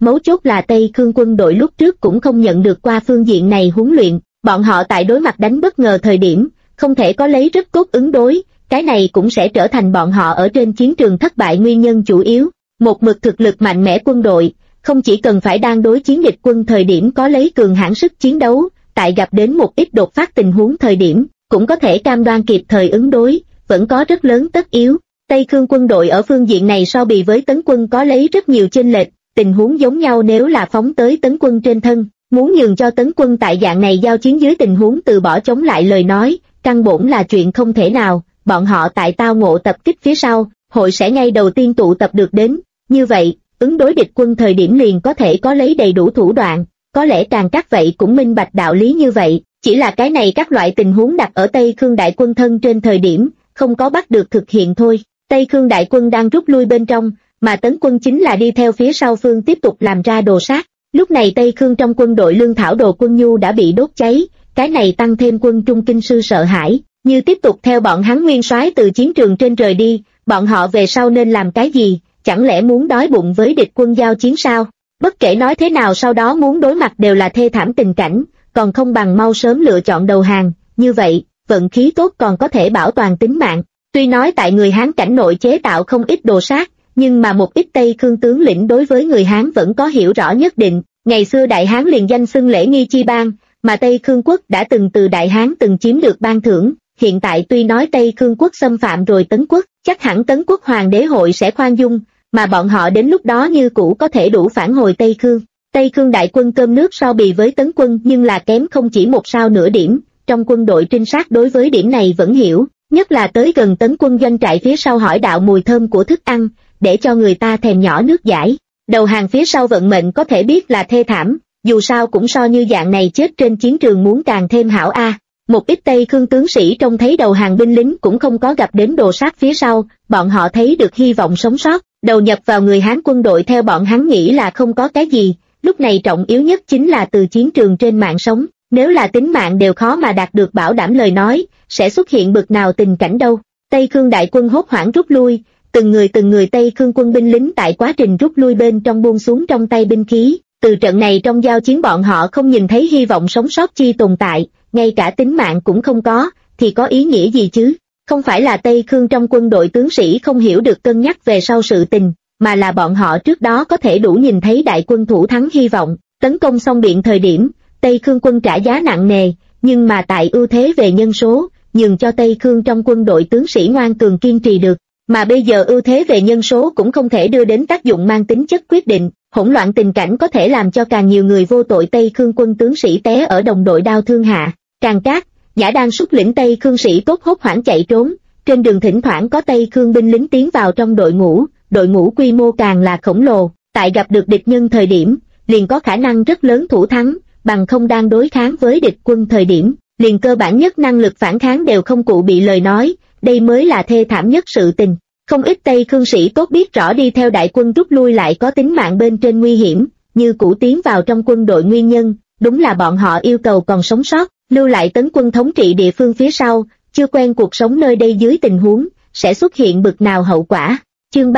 mấu chốt là Tây Khương quân đội lúc trước cũng không nhận được qua phương diện này huấn luyện, bọn họ tại đối mặt đánh bất ngờ thời điểm, không thể có lấy rất tốt ứng đối, cái này cũng sẽ trở thành bọn họ ở trên chiến trường thất bại nguyên nhân chủ yếu. Một mực thực lực mạnh mẽ quân đội, không chỉ cần phải đang đối chiến địch quân thời điểm có lấy cường hãn sức chiến đấu, tại gặp đến một ít đột phát tình huống thời điểm, cũng có thể cam đoan kịp thời ứng đối, vẫn có rất lớn tất yếu. Tây Khương quân đội ở phương diện này so bì với Tấn quân có lấy rất nhiều chênh lệch, tình huống giống nhau nếu là phóng tới Tấn quân trên thân, muốn nhường cho Tấn quân tại dạng này giao chiến dưới tình huống từ bỏ chống lại lời nói, căn bổn là chuyện không thể nào, bọn họ tại tao ngộ tập kích phía sau, hội sẽ ngay đầu tiên tụ tập được đến, như vậy, ứng đối địch quân thời điểm liền có thể có lấy đầy đủ thủ đoạn, có lẽ càng các vậy cũng minh bạch đạo lý như vậy, chỉ là cái này các loại tình huống đặt ở Tây Khương đại quân thân trên thời điểm, không có bắt được thực hiện thôi. Tây Khương đại quân đang rút lui bên trong, mà Tấn quân chính là đi theo phía sau phương tiếp tục làm ra đồ sát. Lúc này Tây Khương trong quân đội lương thảo đồ quân nhu đã bị đốt cháy, cái này tăng thêm quân Trung Kinh sư sợ hãi, như tiếp tục theo bọn hắn nguyên soái từ chiến trường trên rời đi, bọn họ về sau nên làm cái gì, chẳng lẽ muốn đói bụng với địch quân giao chiến sao? Bất kể nói thế nào sau đó muốn đối mặt đều là thê thảm tình cảnh, còn không bằng mau sớm lựa chọn đầu hàng, như vậy, vận khí tốt còn có thể bảo toàn tính mạng. Tuy nói tại người Hán cảnh nội chế tạo không ít đồ sát, nhưng mà một ít Tây Khương tướng lĩnh đối với người Hán vẫn có hiểu rõ nhất định. Ngày xưa Đại Hán liền danh xưng lễ nghi chi bang, mà Tây Khương quốc đã từng từ Đại Hán từng chiếm được ban thưởng. Hiện tại tuy nói Tây Khương quốc xâm phạm rồi Tấn quốc, chắc hẳn Tấn quốc hoàng đế hội sẽ khoan dung, mà bọn họ đến lúc đó như cũ có thể đủ phản hồi Tây Khương. Tây Khương đại quân cơm nước so bì với Tấn quân nhưng là kém không chỉ một sao nửa điểm, trong quân đội trinh sát đối với điểm này vẫn hiểu, nhất là tới gần Tấn quân doanh trại phía sau hỏi đạo mùi thơm của thức ăn, để cho người ta thèm nhỏ nước dãi. Đầu hàng phía sau vận mệnh có thể biết là thê thảm, dù sao cũng so như dạng này chết trên chiến trường muốn càng thêm hảo a. Một ít Tây Khương tướng sĩ trông thấy đầu hàng binh lính cũng không có gặp đến đồ sát phía sau, bọn họ thấy được hy vọng sống sót, đầu nhập vào người Hán quân đội theo bọn hắn nghĩ là không có cái gì, lúc này trọng yếu nhất chính là từ chiến trường trên mạng sống, nếu là tính mạng đều khó mà đạt được bảo đảm lời nói, sẽ xuất hiện bực nào tình cảnh đâu. Tây Khương đại quân hốt hoảng rút lui, từng người Tây Khương quân binh lính tại quá trình rút lui bên trong buông xuống trong tay binh khí, từ trận này trong giao chiến bọn họ không nhìn thấy hy vọng sống sót chi tồn tại, ngay cả tính mạng cũng không có, thì có ý nghĩa gì chứ? Không phải là Tây Khương trong quân đội tướng sĩ không hiểu được cân nhắc về sau sự tình, mà là bọn họ trước đó có thể đủ nhìn thấy đại quân thủ thắng hy vọng, tấn công xong biện thời điểm, Tây Khương quân trả giá nặng nề, nhưng mà tại ưu thế về nhân số, nhường cho Tây Khương trong quân đội tướng sĩ ngoan cường kiên trì được, mà bây giờ ưu thế về nhân số cũng không thể đưa đến tác dụng mang tính chất quyết định, hỗn loạn tình cảnh có thể làm cho càng nhiều người vô tội Tây Khương quân tướng sĩ té ở đồng đội đau thương hạ. Tràng Cát, Nhã đang xuất lĩnh Tây Khương sĩ tốt hốt hoảng chạy trốn, trên đường thỉnh thoảng có Tây Khương binh lính tiến vào trong đội ngũ quy mô càng là khổng lồ, tại gặp được địch nhân thời điểm, liền có khả năng rất lớn thủ thắng, bằng không đang đối kháng với địch quân thời điểm, liền cơ bản nhất năng lực phản kháng đều không cụ bị lời nói, đây mới là thê thảm nhất sự tình. Không ít Tây Khương sĩ tốt biết rõ đi theo đại quân rút lui lại có tính mạng bên trên nguy hiểm, như cũ tiến vào trong quân đội nguyên nhân, đúng là bọn họ yêu cầu còn sống sót, lưu lại tấn quân thống trị địa phương phía sau, chưa quen cuộc sống nơi đây dưới tình huống, sẽ xuất hiện bực nào hậu quả. Chương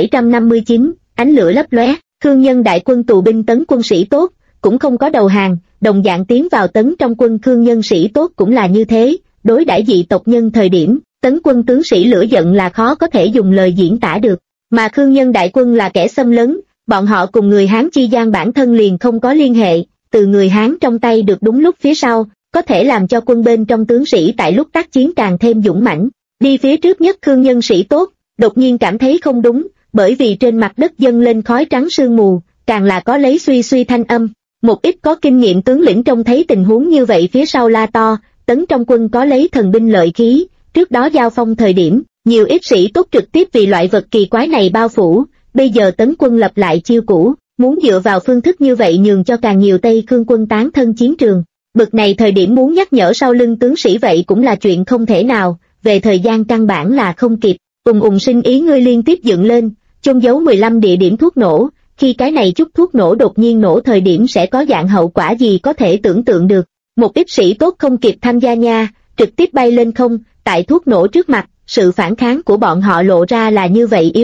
3759, ánh lửa lấp lóe, Khương nhân đại quân tù binh tấn quân sĩ tốt, cũng không có đầu hàng, đồng dạng tiến vào tấn trong quân Khương nhân sĩ tốt cũng là như thế, đối đãi dị tộc nhân thời điểm, tấn quân tướng sĩ lửa giận là khó có thể dùng lời diễn tả được, mà Khương nhân đại quân là kẻ xâm lấn, bọn họ cùng người Hán chi gian bản thân liền không có liên hệ, từ người Hán trong tay được đúng lúc phía sau, có thể làm cho quân bên trong tướng sĩ tại lúc tác chiến càng thêm dũng mãnh. Đi phía trước nhất Khương nhân sĩ tốt, đột nhiên cảm thấy không đúng, bởi vì trên mặt đất dâng lên khói trắng sương mù, càng là có lấy suy suy thanh âm. Một ít có kinh nghiệm tướng lĩnh trông thấy tình huống như vậy phía sau la to, tấn trong quân có lấy thần binh lợi khí, trước đó giao phong thời điểm, nhiều ít sĩ tốt trực tiếp vì loại vật kỳ quái này bao phủ, bây giờ tấn quân lập lại chiêu cũ, muốn dựa vào phương thức như vậy nhường cho càng nhiều Tây Khương quân tán thân chiến trường. Bực này thời điểm muốn nhắc nhở sau lưng tướng sĩ vậy cũng là chuyện không thể nào, về thời gian căn bản là không kịp. Sinh ý ngươi liên tiếp dựng lên, chôn giấu 15 địa điểm thuốc nổ, khi cái này chút thuốc nổ đột nhiên nổ thời điểm sẽ có dạng hậu quả gì có thể tưởng tượng được. Một ít sĩ tốt không kịp tham gia nha, trực tiếp bay lên không, tại thuốc nổ trước mặt, sự phản kháng của bọn họ lộ ra là như vậy yếu ớt,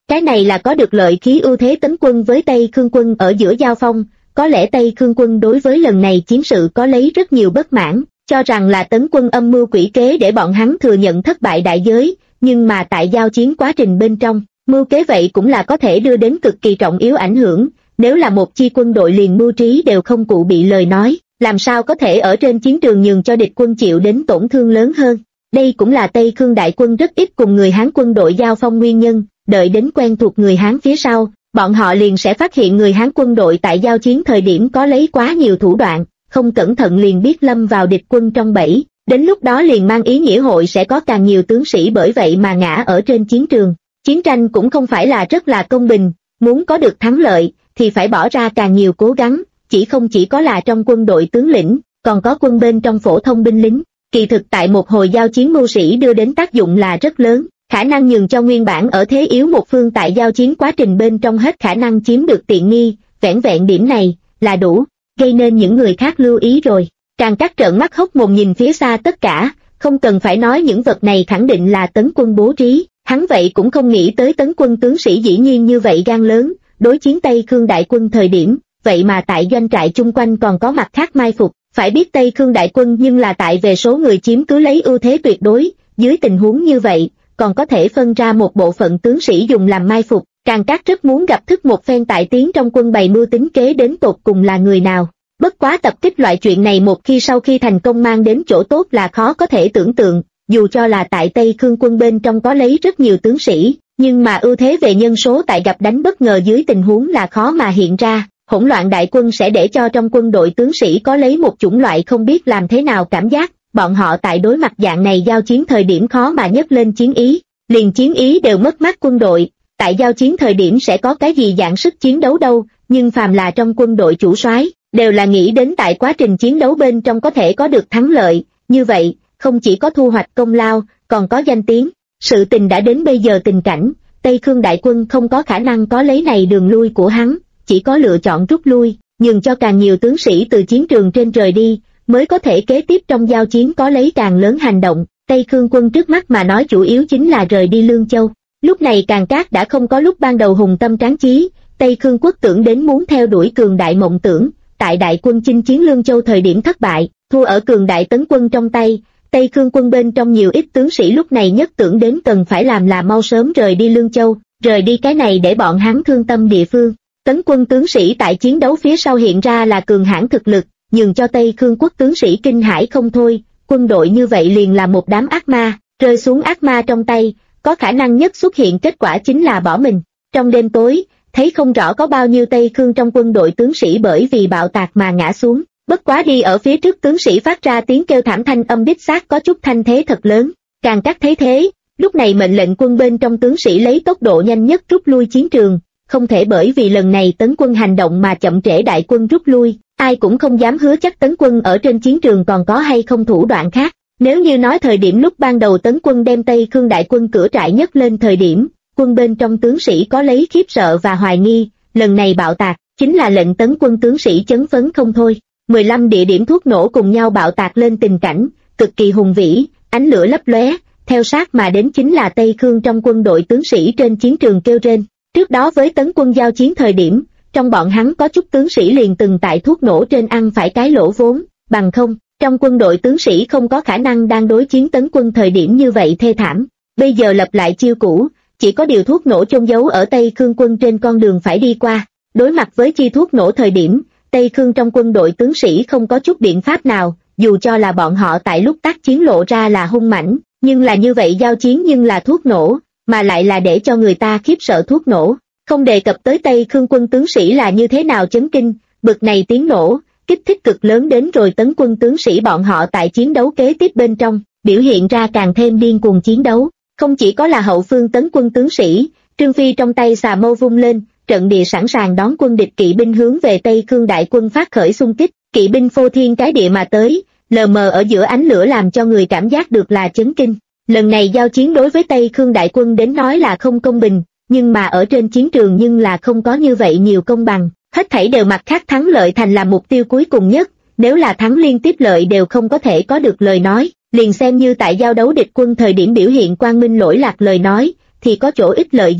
Cái này là có được lợi khí ưu thế Tấn quân với Tây Khương quân ở giữa giao phong, có lẽ Tây Khương quân đối với lần này chiến sự có lấy rất nhiều bất mãn, cho rằng là Tấn quân âm mưu quỷ kế để bọn hắn thừa nhận thất bại đại giới, nhưng mà tại giao chiến quá trình bên trong, mưu kế vậy cũng là có thể đưa đến cực kỳ trọng yếu ảnh hưởng, nếu là một chi quân đội liền mưu trí đều không cụ bị lời nói, làm sao có thể ở trên chiến trường nhường cho địch quân chịu đến tổn thương lớn hơn. Đây cũng là Tây Khương đại quân rất ít cùng người Hán quân đội giao phong nguyên nhân, đợi đến quen thuộc người Hán phía sau, bọn họ liền sẽ phát hiện người Hán quân đội tại giao chiến thời điểm có lấy quá nhiều thủ đoạn, không cẩn thận liền biết lâm vào địch quân trong bẫy, đến lúc đó liền mang ý nghĩa hội sẽ có càng nhiều tướng sĩ bởi vậy mà ngã ở trên chiến trường. Chiến tranh cũng không phải là rất là công bình, muốn có được thắng lợi thì phải bỏ ra càng nhiều cố gắng, không chỉ có là trong quân đội tướng lĩnh, còn có quân bên trong phổ thông binh lính. Kỳ thực tại một hồi giao chiến mưu sĩ đưa đến tác dụng là rất lớn, khả năng nhường cho nguyên bản ở thế yếu một phương tại giao chiến quá trình bên trong hết khả năng chiếm được tiện nghi, vẻn vẹn điểm này là đủ, gây nên những người khác lưu ý rồi. Càng các trợn mắt hốc mồm nhìn phía xa tất cả, không cần phải nói những vật này khẳng định là Tấn quân bố trí, hắn vậy cũng không nghĩ tới Tấn quân tướng sĩ dĩ nhiên như vậy gan lớn, đối chiến Tây Khương đại quân thời điểm, vậy mà tại doanh trại chung quanh còn có mặt khác mai phục. Phải biết Tây Khương đại quân nhưng là tại về số người chiếm cứ lấy ưu thế tuyệt đối, dưới tình huống như vậy, còn có thể phân ra một bộ phận tướng sĩ dùng làm mai phục, càng các rất muốn gặp thức một phen tại tiến trong quân bày mưu tính kế đến tột cùng là người nào. Bất quá tập kích loại chuyện này một khi sau khi thành công mang đến chỗ tốt là khó có thể tưởng tượng, dù cho là tại Tây Khương quân bên trong có lấy rất nhiều tướng sĩ, nhưng mà ưu thế về nhân số tại gặp đánh bất ngờ dưới tình huống là khó mà hiện ra. Hỗn loạn đại quân sẽ để cho trong quân đội tướng sĩ có lấy một chủng loại không biết làm thế nào cảm giác, bọn họ tại đối mặt dạng này giao chiến thời điểm khó mà nhấc lên chiến ý, liền chiến ý đều mất mát quân đội, tại giao chiến thời điểm sẽ có cái gì dạng sức chiến đấu đâu, nhưng phàm là trong quân đội chủ soái đều là nghĩ đến tại quá trình chiến đấu bên trong có thể có được thắng lợi, như vậy, không chỉ có thu hoạch công lao, còn có danh tiếng. Sự tình đã đến bây giờ tình cảnh, Tây Khương đại quân không có khả năng có lấy này đường lui của hắn, chỉ có lựa chọn rút lui, nhường cho càng nhiều tướng sĩ từ chiến trường trên rời đi, mới có thể kế tiếp trong giao chiến có lấy càng lớn hành động. Tây Khương quân trước mắt mà nói chủ yếu chính là rời đi Lương Châu. Lúc này Càn Cát đã không có lúc ban đầu hùng tâm tráng chí, Tây Khương quốc tưởng đến muốn theo đuổi cường đại mộng tưởng, tại đại quân chinh chiến Lương Châu thời điểm thất bại, thua ở cường đại Tấn quân trong tay, Tây Khương quân bên trong nhiều ít tướng sĩ lúc này nhất tưởng đến cần phải làm là mau sớm rời đi Lương Châu, rời đi cái này để bọn hắn thương tâm địa phương. Tấn quân tướng sĩ tại chiến đấu phía sau hiện ra là cường hãn thực lực, nhường cho Tây Khương quốc tướng sĩ kinh hãi không thôi, quân đội như vậy liền là một đám ác ma, rơi xuống ác ma trong tay, có khả năng nhất xuất hiện kết quả chính là bỏ mình. Trong đêm tối, thấy không rõ có bao nhiêu Tây Khương trong quân đội tướng sĩ bởi vì bạo tạc mà ngã xuống, bất quá đi ở phía trước tướng sĩ phát ra tiếng kêu thảm thanh âm đích xác có chút thanh thế thật lớn. Càng Cát thấy thế, lúc này mệnh lệnh quân bên trong tướng sĩ lấy tốc độ nhanh nhất rút lui chiến trường, không thể bởi vì lần này Tấn quân hành động mà chậm trễ đại quân rút lui, ai cũng không dám hứa chắc Tấn quân ở trên chiến trường còn có hay không thủ đoạn khác. Nếu như nói thời điểm lúc ban đầu Tấn quân đem Tây Khương đại quân cửa trại nhất lên thời điểm, quân bên trong tướng sĩ có lấy khiếp sợ và hoài nghi, lần này bạo tạc, chính là lệnh Tấn quân tướng sĩ chấn phấn không thôi. 15 địa điểm thuốc nổ cùng nhau bạo tạc lên tình cảnh, cực kỳ hùng vĩ, ánh lửa lấp lóe, theo sát mà đến chính là Tây Khương trong quân đội tướng sĩ trên chiến trường kêu rên. Trước đó với Tấn quân giao chiến thời điểm, trong bọn hắn có chút tướng sĩ liền từng tại thuốc nổ trên ăn phải cái lỗ vốn, bằng không, trong quân đội tướng sĩ không có khả năng đang đối chiến Tấn quân thời điểm như vậy thê thảm. Bây giờ lập lại chiêu cũ, chỉ có điều thuốc nổ chôn giấu ở Tây Khương quân trên con đường phải đi qua. Đối mặt với chi thuốc nổ thời điểm, Tây Khương trong quân đội tướng sĩ không có chút biện pháp nào, dù cho là bọn họ tại lúc tác chiến lộ ra là hung mãnh, nhưng là như vậy giao chiến nhưng là thuốc nổ, mà lại là để cho người ta khiếp sợ thuốc nổ. Không đề cập tới Tây Khương quân tướng sĩ là như thế nào chấn kinh, bực này tiếng nổ, kích thích cực lớn đến rồi Tấn quân tướng sĩ bọn họ tại chiến đấu kế tiếp bên trong, biểu hiện ra càng thêm điên cuồng chiến đấu. Không chỉ có là hậu phương Tấn quân tướng sĩ, Trương Phi trong tay xà mâu vung lên, trận địa sẵn sàng đón quân địch kỵ binh hướng về Tây Khương đại quân phát khởi xung kích, kỵ binh phô thiên cái địa mà tới, lờ mờ ở giữa ánh lửa làm cho người cảm giác được là chấn kinh. Lần này giao chiến đối với Tây Khương đại quân đến nói là không công bình, nhưng mà ở trên chiến trường nhưng là không có như vậy nhiều công bằng, hết thảy đều mặt khác thắng lợi thành là mục tiêu cuối cùng nhất, nếu là thắng liên tiếp lợi đều không có thể có được lời nói, liền xem như tại giao đấu địch quân thời điểm biểu hiện quang minh lỗi lạc lời nói, thì có chỗ ích lợi gì.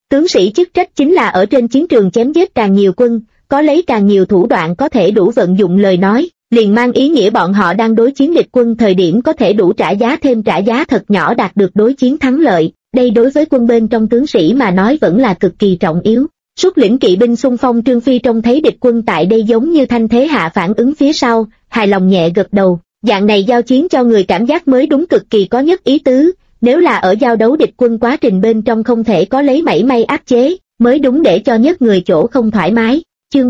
Tướng sĩ chức trách chính là ở trên chiến trường chém giết càng nhiều quân, có lấy càng nhiều thủ đoạn có thể đủ vận dụng lời nói, liền mang ý nghĩa bọn họ đang đối chiến địch quân thời điểm có thể đủ trả giá thêm trả giá thật nhỏ đạt được đối chiến thắng lợi. Đây đối với quân bên trong tướng sĩ mà nói vẫn là cực kỳ trọng yếu. Xuất lĩnh kỵ binh xung phong Trương Phi trông thấy địch quân tại đây giống như thanh thế hạ phản ứng phía sau, hài lòng nhẹ gật đầu. Dạng này giao chiến cho người cảm giác mới đúng cực kỳ có nhất ý tứ, nếu là ở giao đấu địch quân quá trình bên trong không thể có lấy mảy may áp chế, mới đúng để cho nhất người chỗ không thoải mái. Chương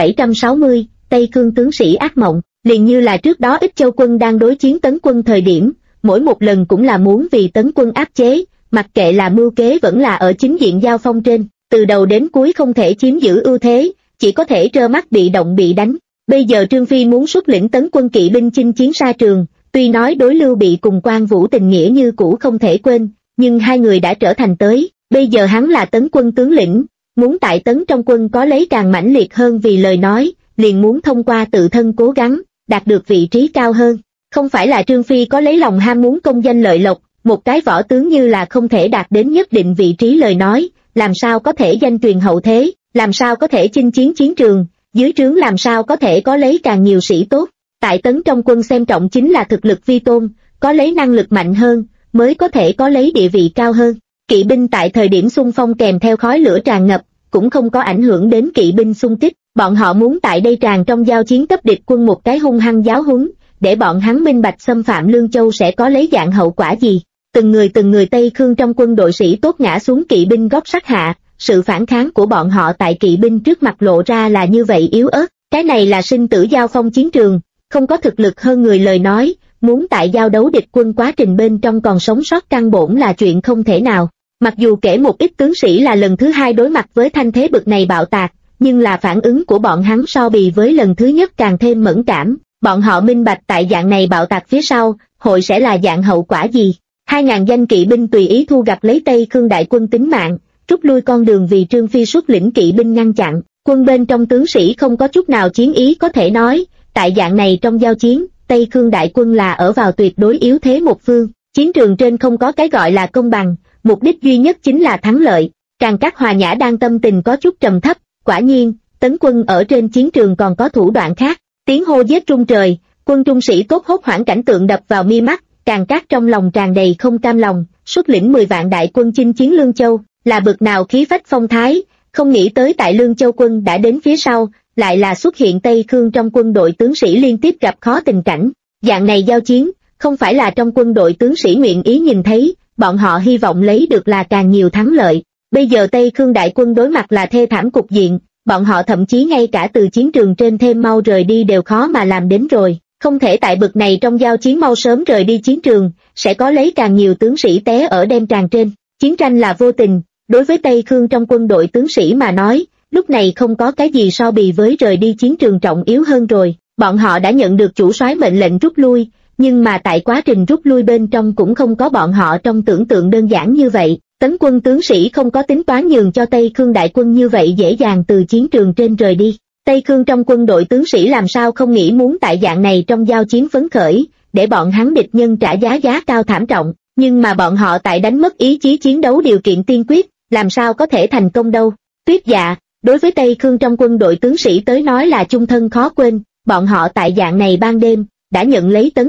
3760, Tây Cương tướng sĩ ác mộng, liền như là trước đó Ích Châu quân đang đối chiến Tấn quân thời điểm, mỗi một lần cũng là muốn vì Tấn quân áp chế, mặc kệ là mưu kế vẫn là ở chính diện giao phong trên, từ đầu đến cuối không thể chiếm giữ ưu thế, chỉ có thể trơ mắt bị động bị đánh. Bây giờ Trương Phi muốn xuất lĩnh Tấn quân kỵ binh chinh chiến xa trường, tuy nói đối Lưu Bị cùng Quan Vũ tình nghĩa như cũ không thể quên, nhưng hai người đã trở thành tới, bây giờ hắn là Tấn quân tướng lĩnh, muốn tại Tấn trong quân có lấy càng mãnh liệt hơn vì lời nói, liền muốn thông qua tự thân cố gắng, đạt được vị trí cao hơn. Không phải là Trương Phi có lấy lòng ham muốn công danh lợi lộc, một cái võ tướng như là không thể đạt đến nhất định vị trí lời nói, làm sao có thể danh truyền hậu thế, làm sao có thể chinh chiến chiến trường, dưới trướng làm sao có thể có lấy càng nhiều sĩ tốt. Tại Tấn trong quân xem trọng chính là thực lực vi tôn, có lấy năng lực mạnh hơn, mới có thể có lấy địa vị cao hơn. Kỵ binh tại thời điểm xung phong kèm theo khói lửa tràn ngập, cũng không có ảnh hưởng đến kỵ binh xung kích, bọn họ muốn tại đây tràn trong giao chiến cấp địch quân một cái hung hăng giáo huấn, để bọn hắn minh bạch xâm phạm Lương Châu sẽ có lấy dạng hậu quả gì. Từng người Tây Khương trong quân đội sĩ tốt ngã xuống kỵ binh gót sắt hạ, sự phản kháng của bọn họ tại kỵ binh trước mặt lộ ra là như vậy yếu ớt, cái này là sinh tử giao phong chiến trường, không có thực lực hơn người lời nói, muốn tại giao đấu địch quân quá trình bên trong còn sống sót căn bổn là chuyện không thể nào. Mặc dù kể một ít tướng sĩ là lần thứ hai đối mặt với thanh thế bực này bạo tạc, nhưng là phản ứng của bọn hắn so bì với lần thứ nhất càng thêm mẫn cảm, bọn họ minh bạch tại dạng này bạo tạc phía sau, hội sẽ là dạng hậu quả gì. 2.000 danh kỵ binh tùy ý thu gặp lấy Tây Khương đại quân tính mạng, rút lui con đường vì Trương Phi xuất lĩnh kỵ binh ngăn chặn, quân bên trong tướng sĩ không có chút nào chiến ý có thể nói, tại dạng này trong giao chiến, Tây Khương đại quân là ở vào tuyệt đối yếu thế một phương, chiến trường trên không có cái gọi là công bằng, mục đích duy nhất chính là thắng lợi. Tràng Cát Hòa Nhã đang tâm tình có chút trầm thấp, quả nhiên, Tấn quân ở trên chiến trường còn có thủ đoạn khác, tiếng hô giết rung trời, quân trung sĩ tốt hốt hoảng cảnh tượng đập vào mi mắt, Tràng Cát trong lòng tràn đầy không cam lòng, xuất lĩnh 10 vạn đại quân chinh chiến Lương Châu, là bực nào khí phách phong thái, không nghĩ tới tại Lương Châu quân đã đến phía sau, lại là xuất hiện Tây Khương trong quân đội tướng sĩ liên tiếp gặp khó tình cảnh. Dạng này giao chiến, không phải là trong quân đội tướng sĩ nguyện ý nhìn thấy, bọn họ hy vọng lấy được là càng nhiều thắng lợi. Bây giờ Tây Khương đại quân đối mặt là thê thảm cục diện, bọn họ thậm chí ngay cả từ chiến trường trên thêm mau rời đi đều khó mà làm đến rồi. Không thể tại bực này trong giao chiến mau sớm rời đi chiến trường, sẽ có lấy càng nhiều tướng sĩ té ở đêm tràn trên. Chiến tranh là vô tình, đối với Tây Khương trong quân đội tướng sĩ mà nói, lúc này không có cái gì so bì với rời đi chiến trường trọng yếu hơn rồi. Bọn họ đã nhận được chủ soái mệnh lệnh rút lui, nhưng mà tại quá trình rút lui bên trong cũng không có bọn họ trong tưởng tượng đơn giản như vậy. Tấn quân tướng sĩ không có tính toán nhường cho Tây Khương đại quân như vậy dễ dàng từ chiến trường trên rời đi. Tây Khương trong quân đội tướng sĩ làm sao không nghĩ muốn tại dạng này trong giao chiến phấn khởi, để bọn hắn địch nhân trả giá cao thảm trọng, nhưng mà bọn họ tại đánh mất ý chí chiến đấu điều kiện tiên quyết, làm sao có thể thành công đâu. Tuyết Dạ, đối với Tây Khương trong quân đội tướng sĩ tới nói là chung thân khó quên, bọn họ tại dạng này ban đêm, đã nhận lấy tấn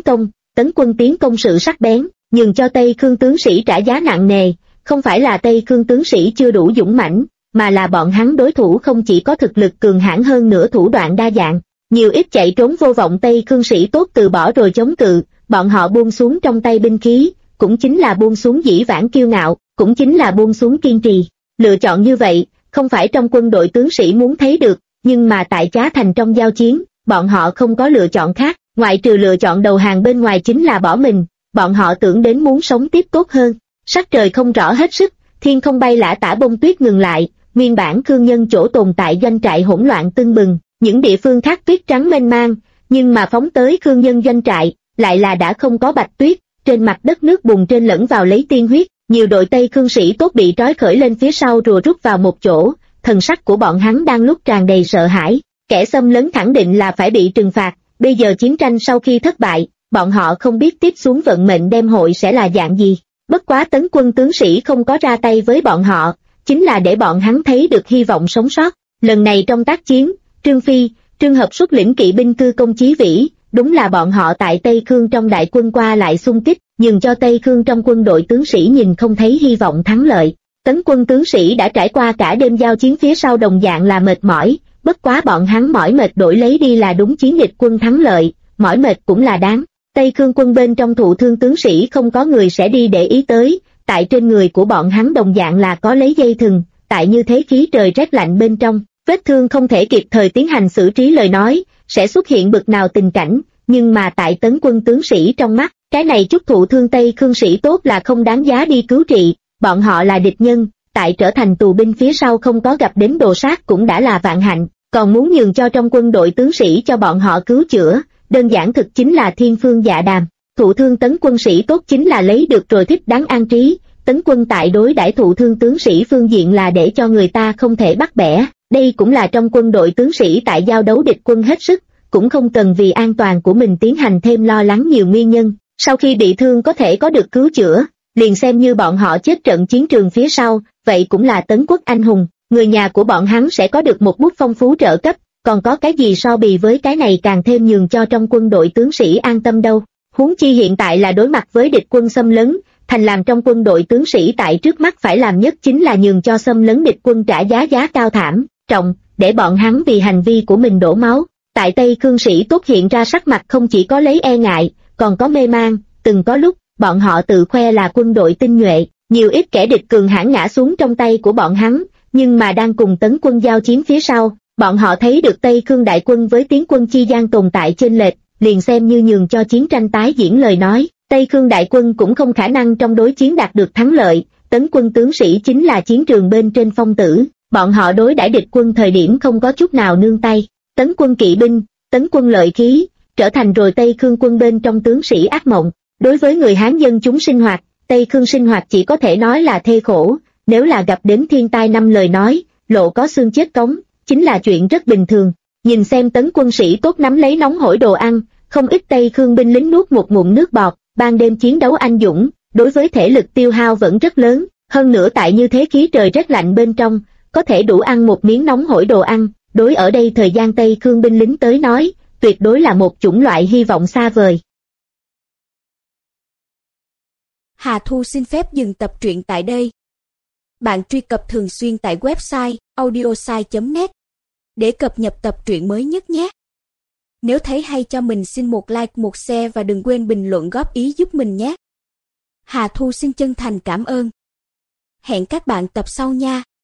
quân tiến công sự sắc bén, nhường cho Tây Khương tướng sĩ trả giá nặng nề, không phải là Tây Khương tướng sĩ chưa đủ dũng mãnh, mà là bọn hắn đối thủ không chỉ có thực lực cường hãn hơn nữa thủ đoạn đa dạng, nhiều ít chạy trốn vô vọng Tây Khương sĩ tốt từ bỏ rồi chống cự, bọn họ buông xuống trong tay binh khí, cũng chính là buông xuống dĩ vãng kiêu ngạo, cũng chính là buông xuống kiên trì. Lựa chọn như vậy, không phải trong quân đội tướng sĩ muốn thấy được, nhưng mà tại Trá Thành trong giao chiến, bọn họ không có lựa chọn khác, ngoại trừ lựa chọn đầu hàng bên ngoài chính là bỏ mình, bọn họ tưởng đến muốn sống tiếp tốt hơn. Sắc trời không rõ hết sức, thiên không bay lả tả bông tuyết ngừng lại, nguyên bản Khương nhân chỗ tồn tại doanh trại hỗn loạn tưng bừng, những địa phương khác tuyết trắng mênh mang, nhưng mà phóng tới Khương nhân doanh trại, lại là đã không có bạch tuyết, trên mặt đất nước bùn trên lẫn vào lấy tiên huyết, nhiều đội Tây Khương sĩ tốt bị trói khởi lên phía sau rùa rút vào một chỗ, thần sắc của bọn hắn đang lúc tràn đầy sợ hãi, kẻ xâm lấn khẳng định là phải bị trừng phạt, bây giờ chiến tranh sau khi thất bại, bọn họ không biết tiếp xuống vận mệnh đêm hội sẽ là dạng gì. Bất quá tấn quân tướng sĩ không có ra tay với bọn họ, chính là để bọn hắn thấy được hy vọng sống sót. Lần này trong tác chiến, Trương Phi, Trương Hợp xuất lĩnh kỵ binh cư công Chí Vĩ, đúng là bọn họ tại Tây Khương trong đại quân qua lại xung kích, nhưng cho Tây Khương trong quân đội tướng sĩ nhìn không thấy hy vọng thắng lợi. Tấn quân tướng sĩ đã trải qua cả đêm giao chiến phía sau đồng dạng là mệt mỏi, bất quá bọn hắn mỏi mệt đổi lấy đi là đúng chiến địch quân thắng lợi, mỏi mệt cũng là đáng. Tây Khương quân bên trong thụ thương tướng sĩ không có người sẽ đi để ý tới, tại trên người của bọn hắn đồng dạng là có lấy dây thừng, tại như thế khí trời rét lạnh bên trong, vết thương không thể kịp thời tiến hành xử trí lời nói, sẽ xuất hiện bực nào tình cảnh, nhưng mà tại Tấn quân tướng sĩ trong mắt, cái này chút thụ thương Tây Khương sĩ tốt là không đáng giá đi cứu trị, bọn họ là địch nhân, tại trở thành tù binh phía sau không có gặp đến đồ sát cũng đã là vạn hạnh, còn muốn nhường cho trong quân đội tướng sĩ cho bọn họ cứu chữa, đơn giản thực chính là thiên phương dạ đàm. Thụ thương Tấn quân sĩ tốt chính là lấy được rồi thích đáng an trí, Tấn quân tại đối đãi thụ thương tướng sĩ phương diện là để cho người ta không thể bắt bẻ, đây cũng là trong quân đội tướng sĩ tại giao đấu địch quân hết sức, cũng không cần vì an toàn của mình tiến hành thêm lo lắng nhiều nguyên nhân, sau khi bị thương có thể có được cứu chữa, liền xem như bọn họ chết trận chiến trường phía sau, vậy cũng là Tấn quốc anh hùng, người nhà của bọn hắn sẽ có được một bút phong phú trợ cấp, còn có cái gì so bì với cái này càng thêm nhường cho trong quân đội tướng sĩ an tâm đâu. Huống chi hiện tại là đối mặt với địch quân xâm lấn, thành làm trong quân đội tướng sĩ tại trước mắt phải làm nhất chính là nhường cho xâm lấn địch quân trả giá cao thảm, trọng, để bọn hắn vì hành vi của mình đổ máu. Tại Tây Khương sĩ tốt hiện ra sắc mặt không chỉ có lấy e ngại, còn có mê mang, từng có lúc, bọn họ tự khoe là quân đội tinh nhuệ, nhiều ít kẻ địch cường hãn ngã xuống trong tay của bọn hắn, nhưng mà đang cùng Tấn quân giao chiến phía sau, bọn họ thấy được Tây Khương đại quân với Tiến quân chi gian tồn tại chênh lệch, liền xem như nhường cho chiến tranh tái diễn lời nói, Tây Khương đại quân cũng không khả năng trong đối chiến đạt được thắng lợi, Tấn quân tướng sĩ chính là chiến trường bên trên phong tử, bọn họ đối đãi địch quân thời điểm không có chút nào nương tay, Tấn quân kỵ binh, Tấn quân lợi khí, trở thành rồi Tây Khương quân bên trong tướng sĩ ác mộng, đối với người Hán dân chúng sinh hoạt, Tây Khương sinh hoạt chỉ có thể nói là thê khổ, nếu là gặp đến thiên tai năm lời nói, lộ có xương chết cống, chính là chuyện rất bình thường. Nhìn xem Tấn quân sĩ tốt nắm lấy nóng hổi đồ ăn, không ít Tây Khương binh lính nuốt một ngụm nước bọt, ban đêm chiến đấu anh dũng, đối với thể lực tiêu hao vẫn rất lớn, hơn nữa tại như thế khí trời rất lạnh bên trong, có thể đủ ăn một miếng nóng hổi đồ ăn, đối ở đây thời gian Tây Khương binh lính tới nói, tuyệt đối là một chủng loại hy vọng xa vời. Hà Thu xin phép dừng tập truyện tại đây. Bạn truy cập thường xuyên tại website audiosai.net để cập nhật tập truyện mới nhất nhé. Nếu thấy hay cho mình xin một like, một share và đừng quên bình luận góp ý giúp mình nhé. Hà Thu xin chân thành cảm ơn. Hẹn các bạn tập sau nha.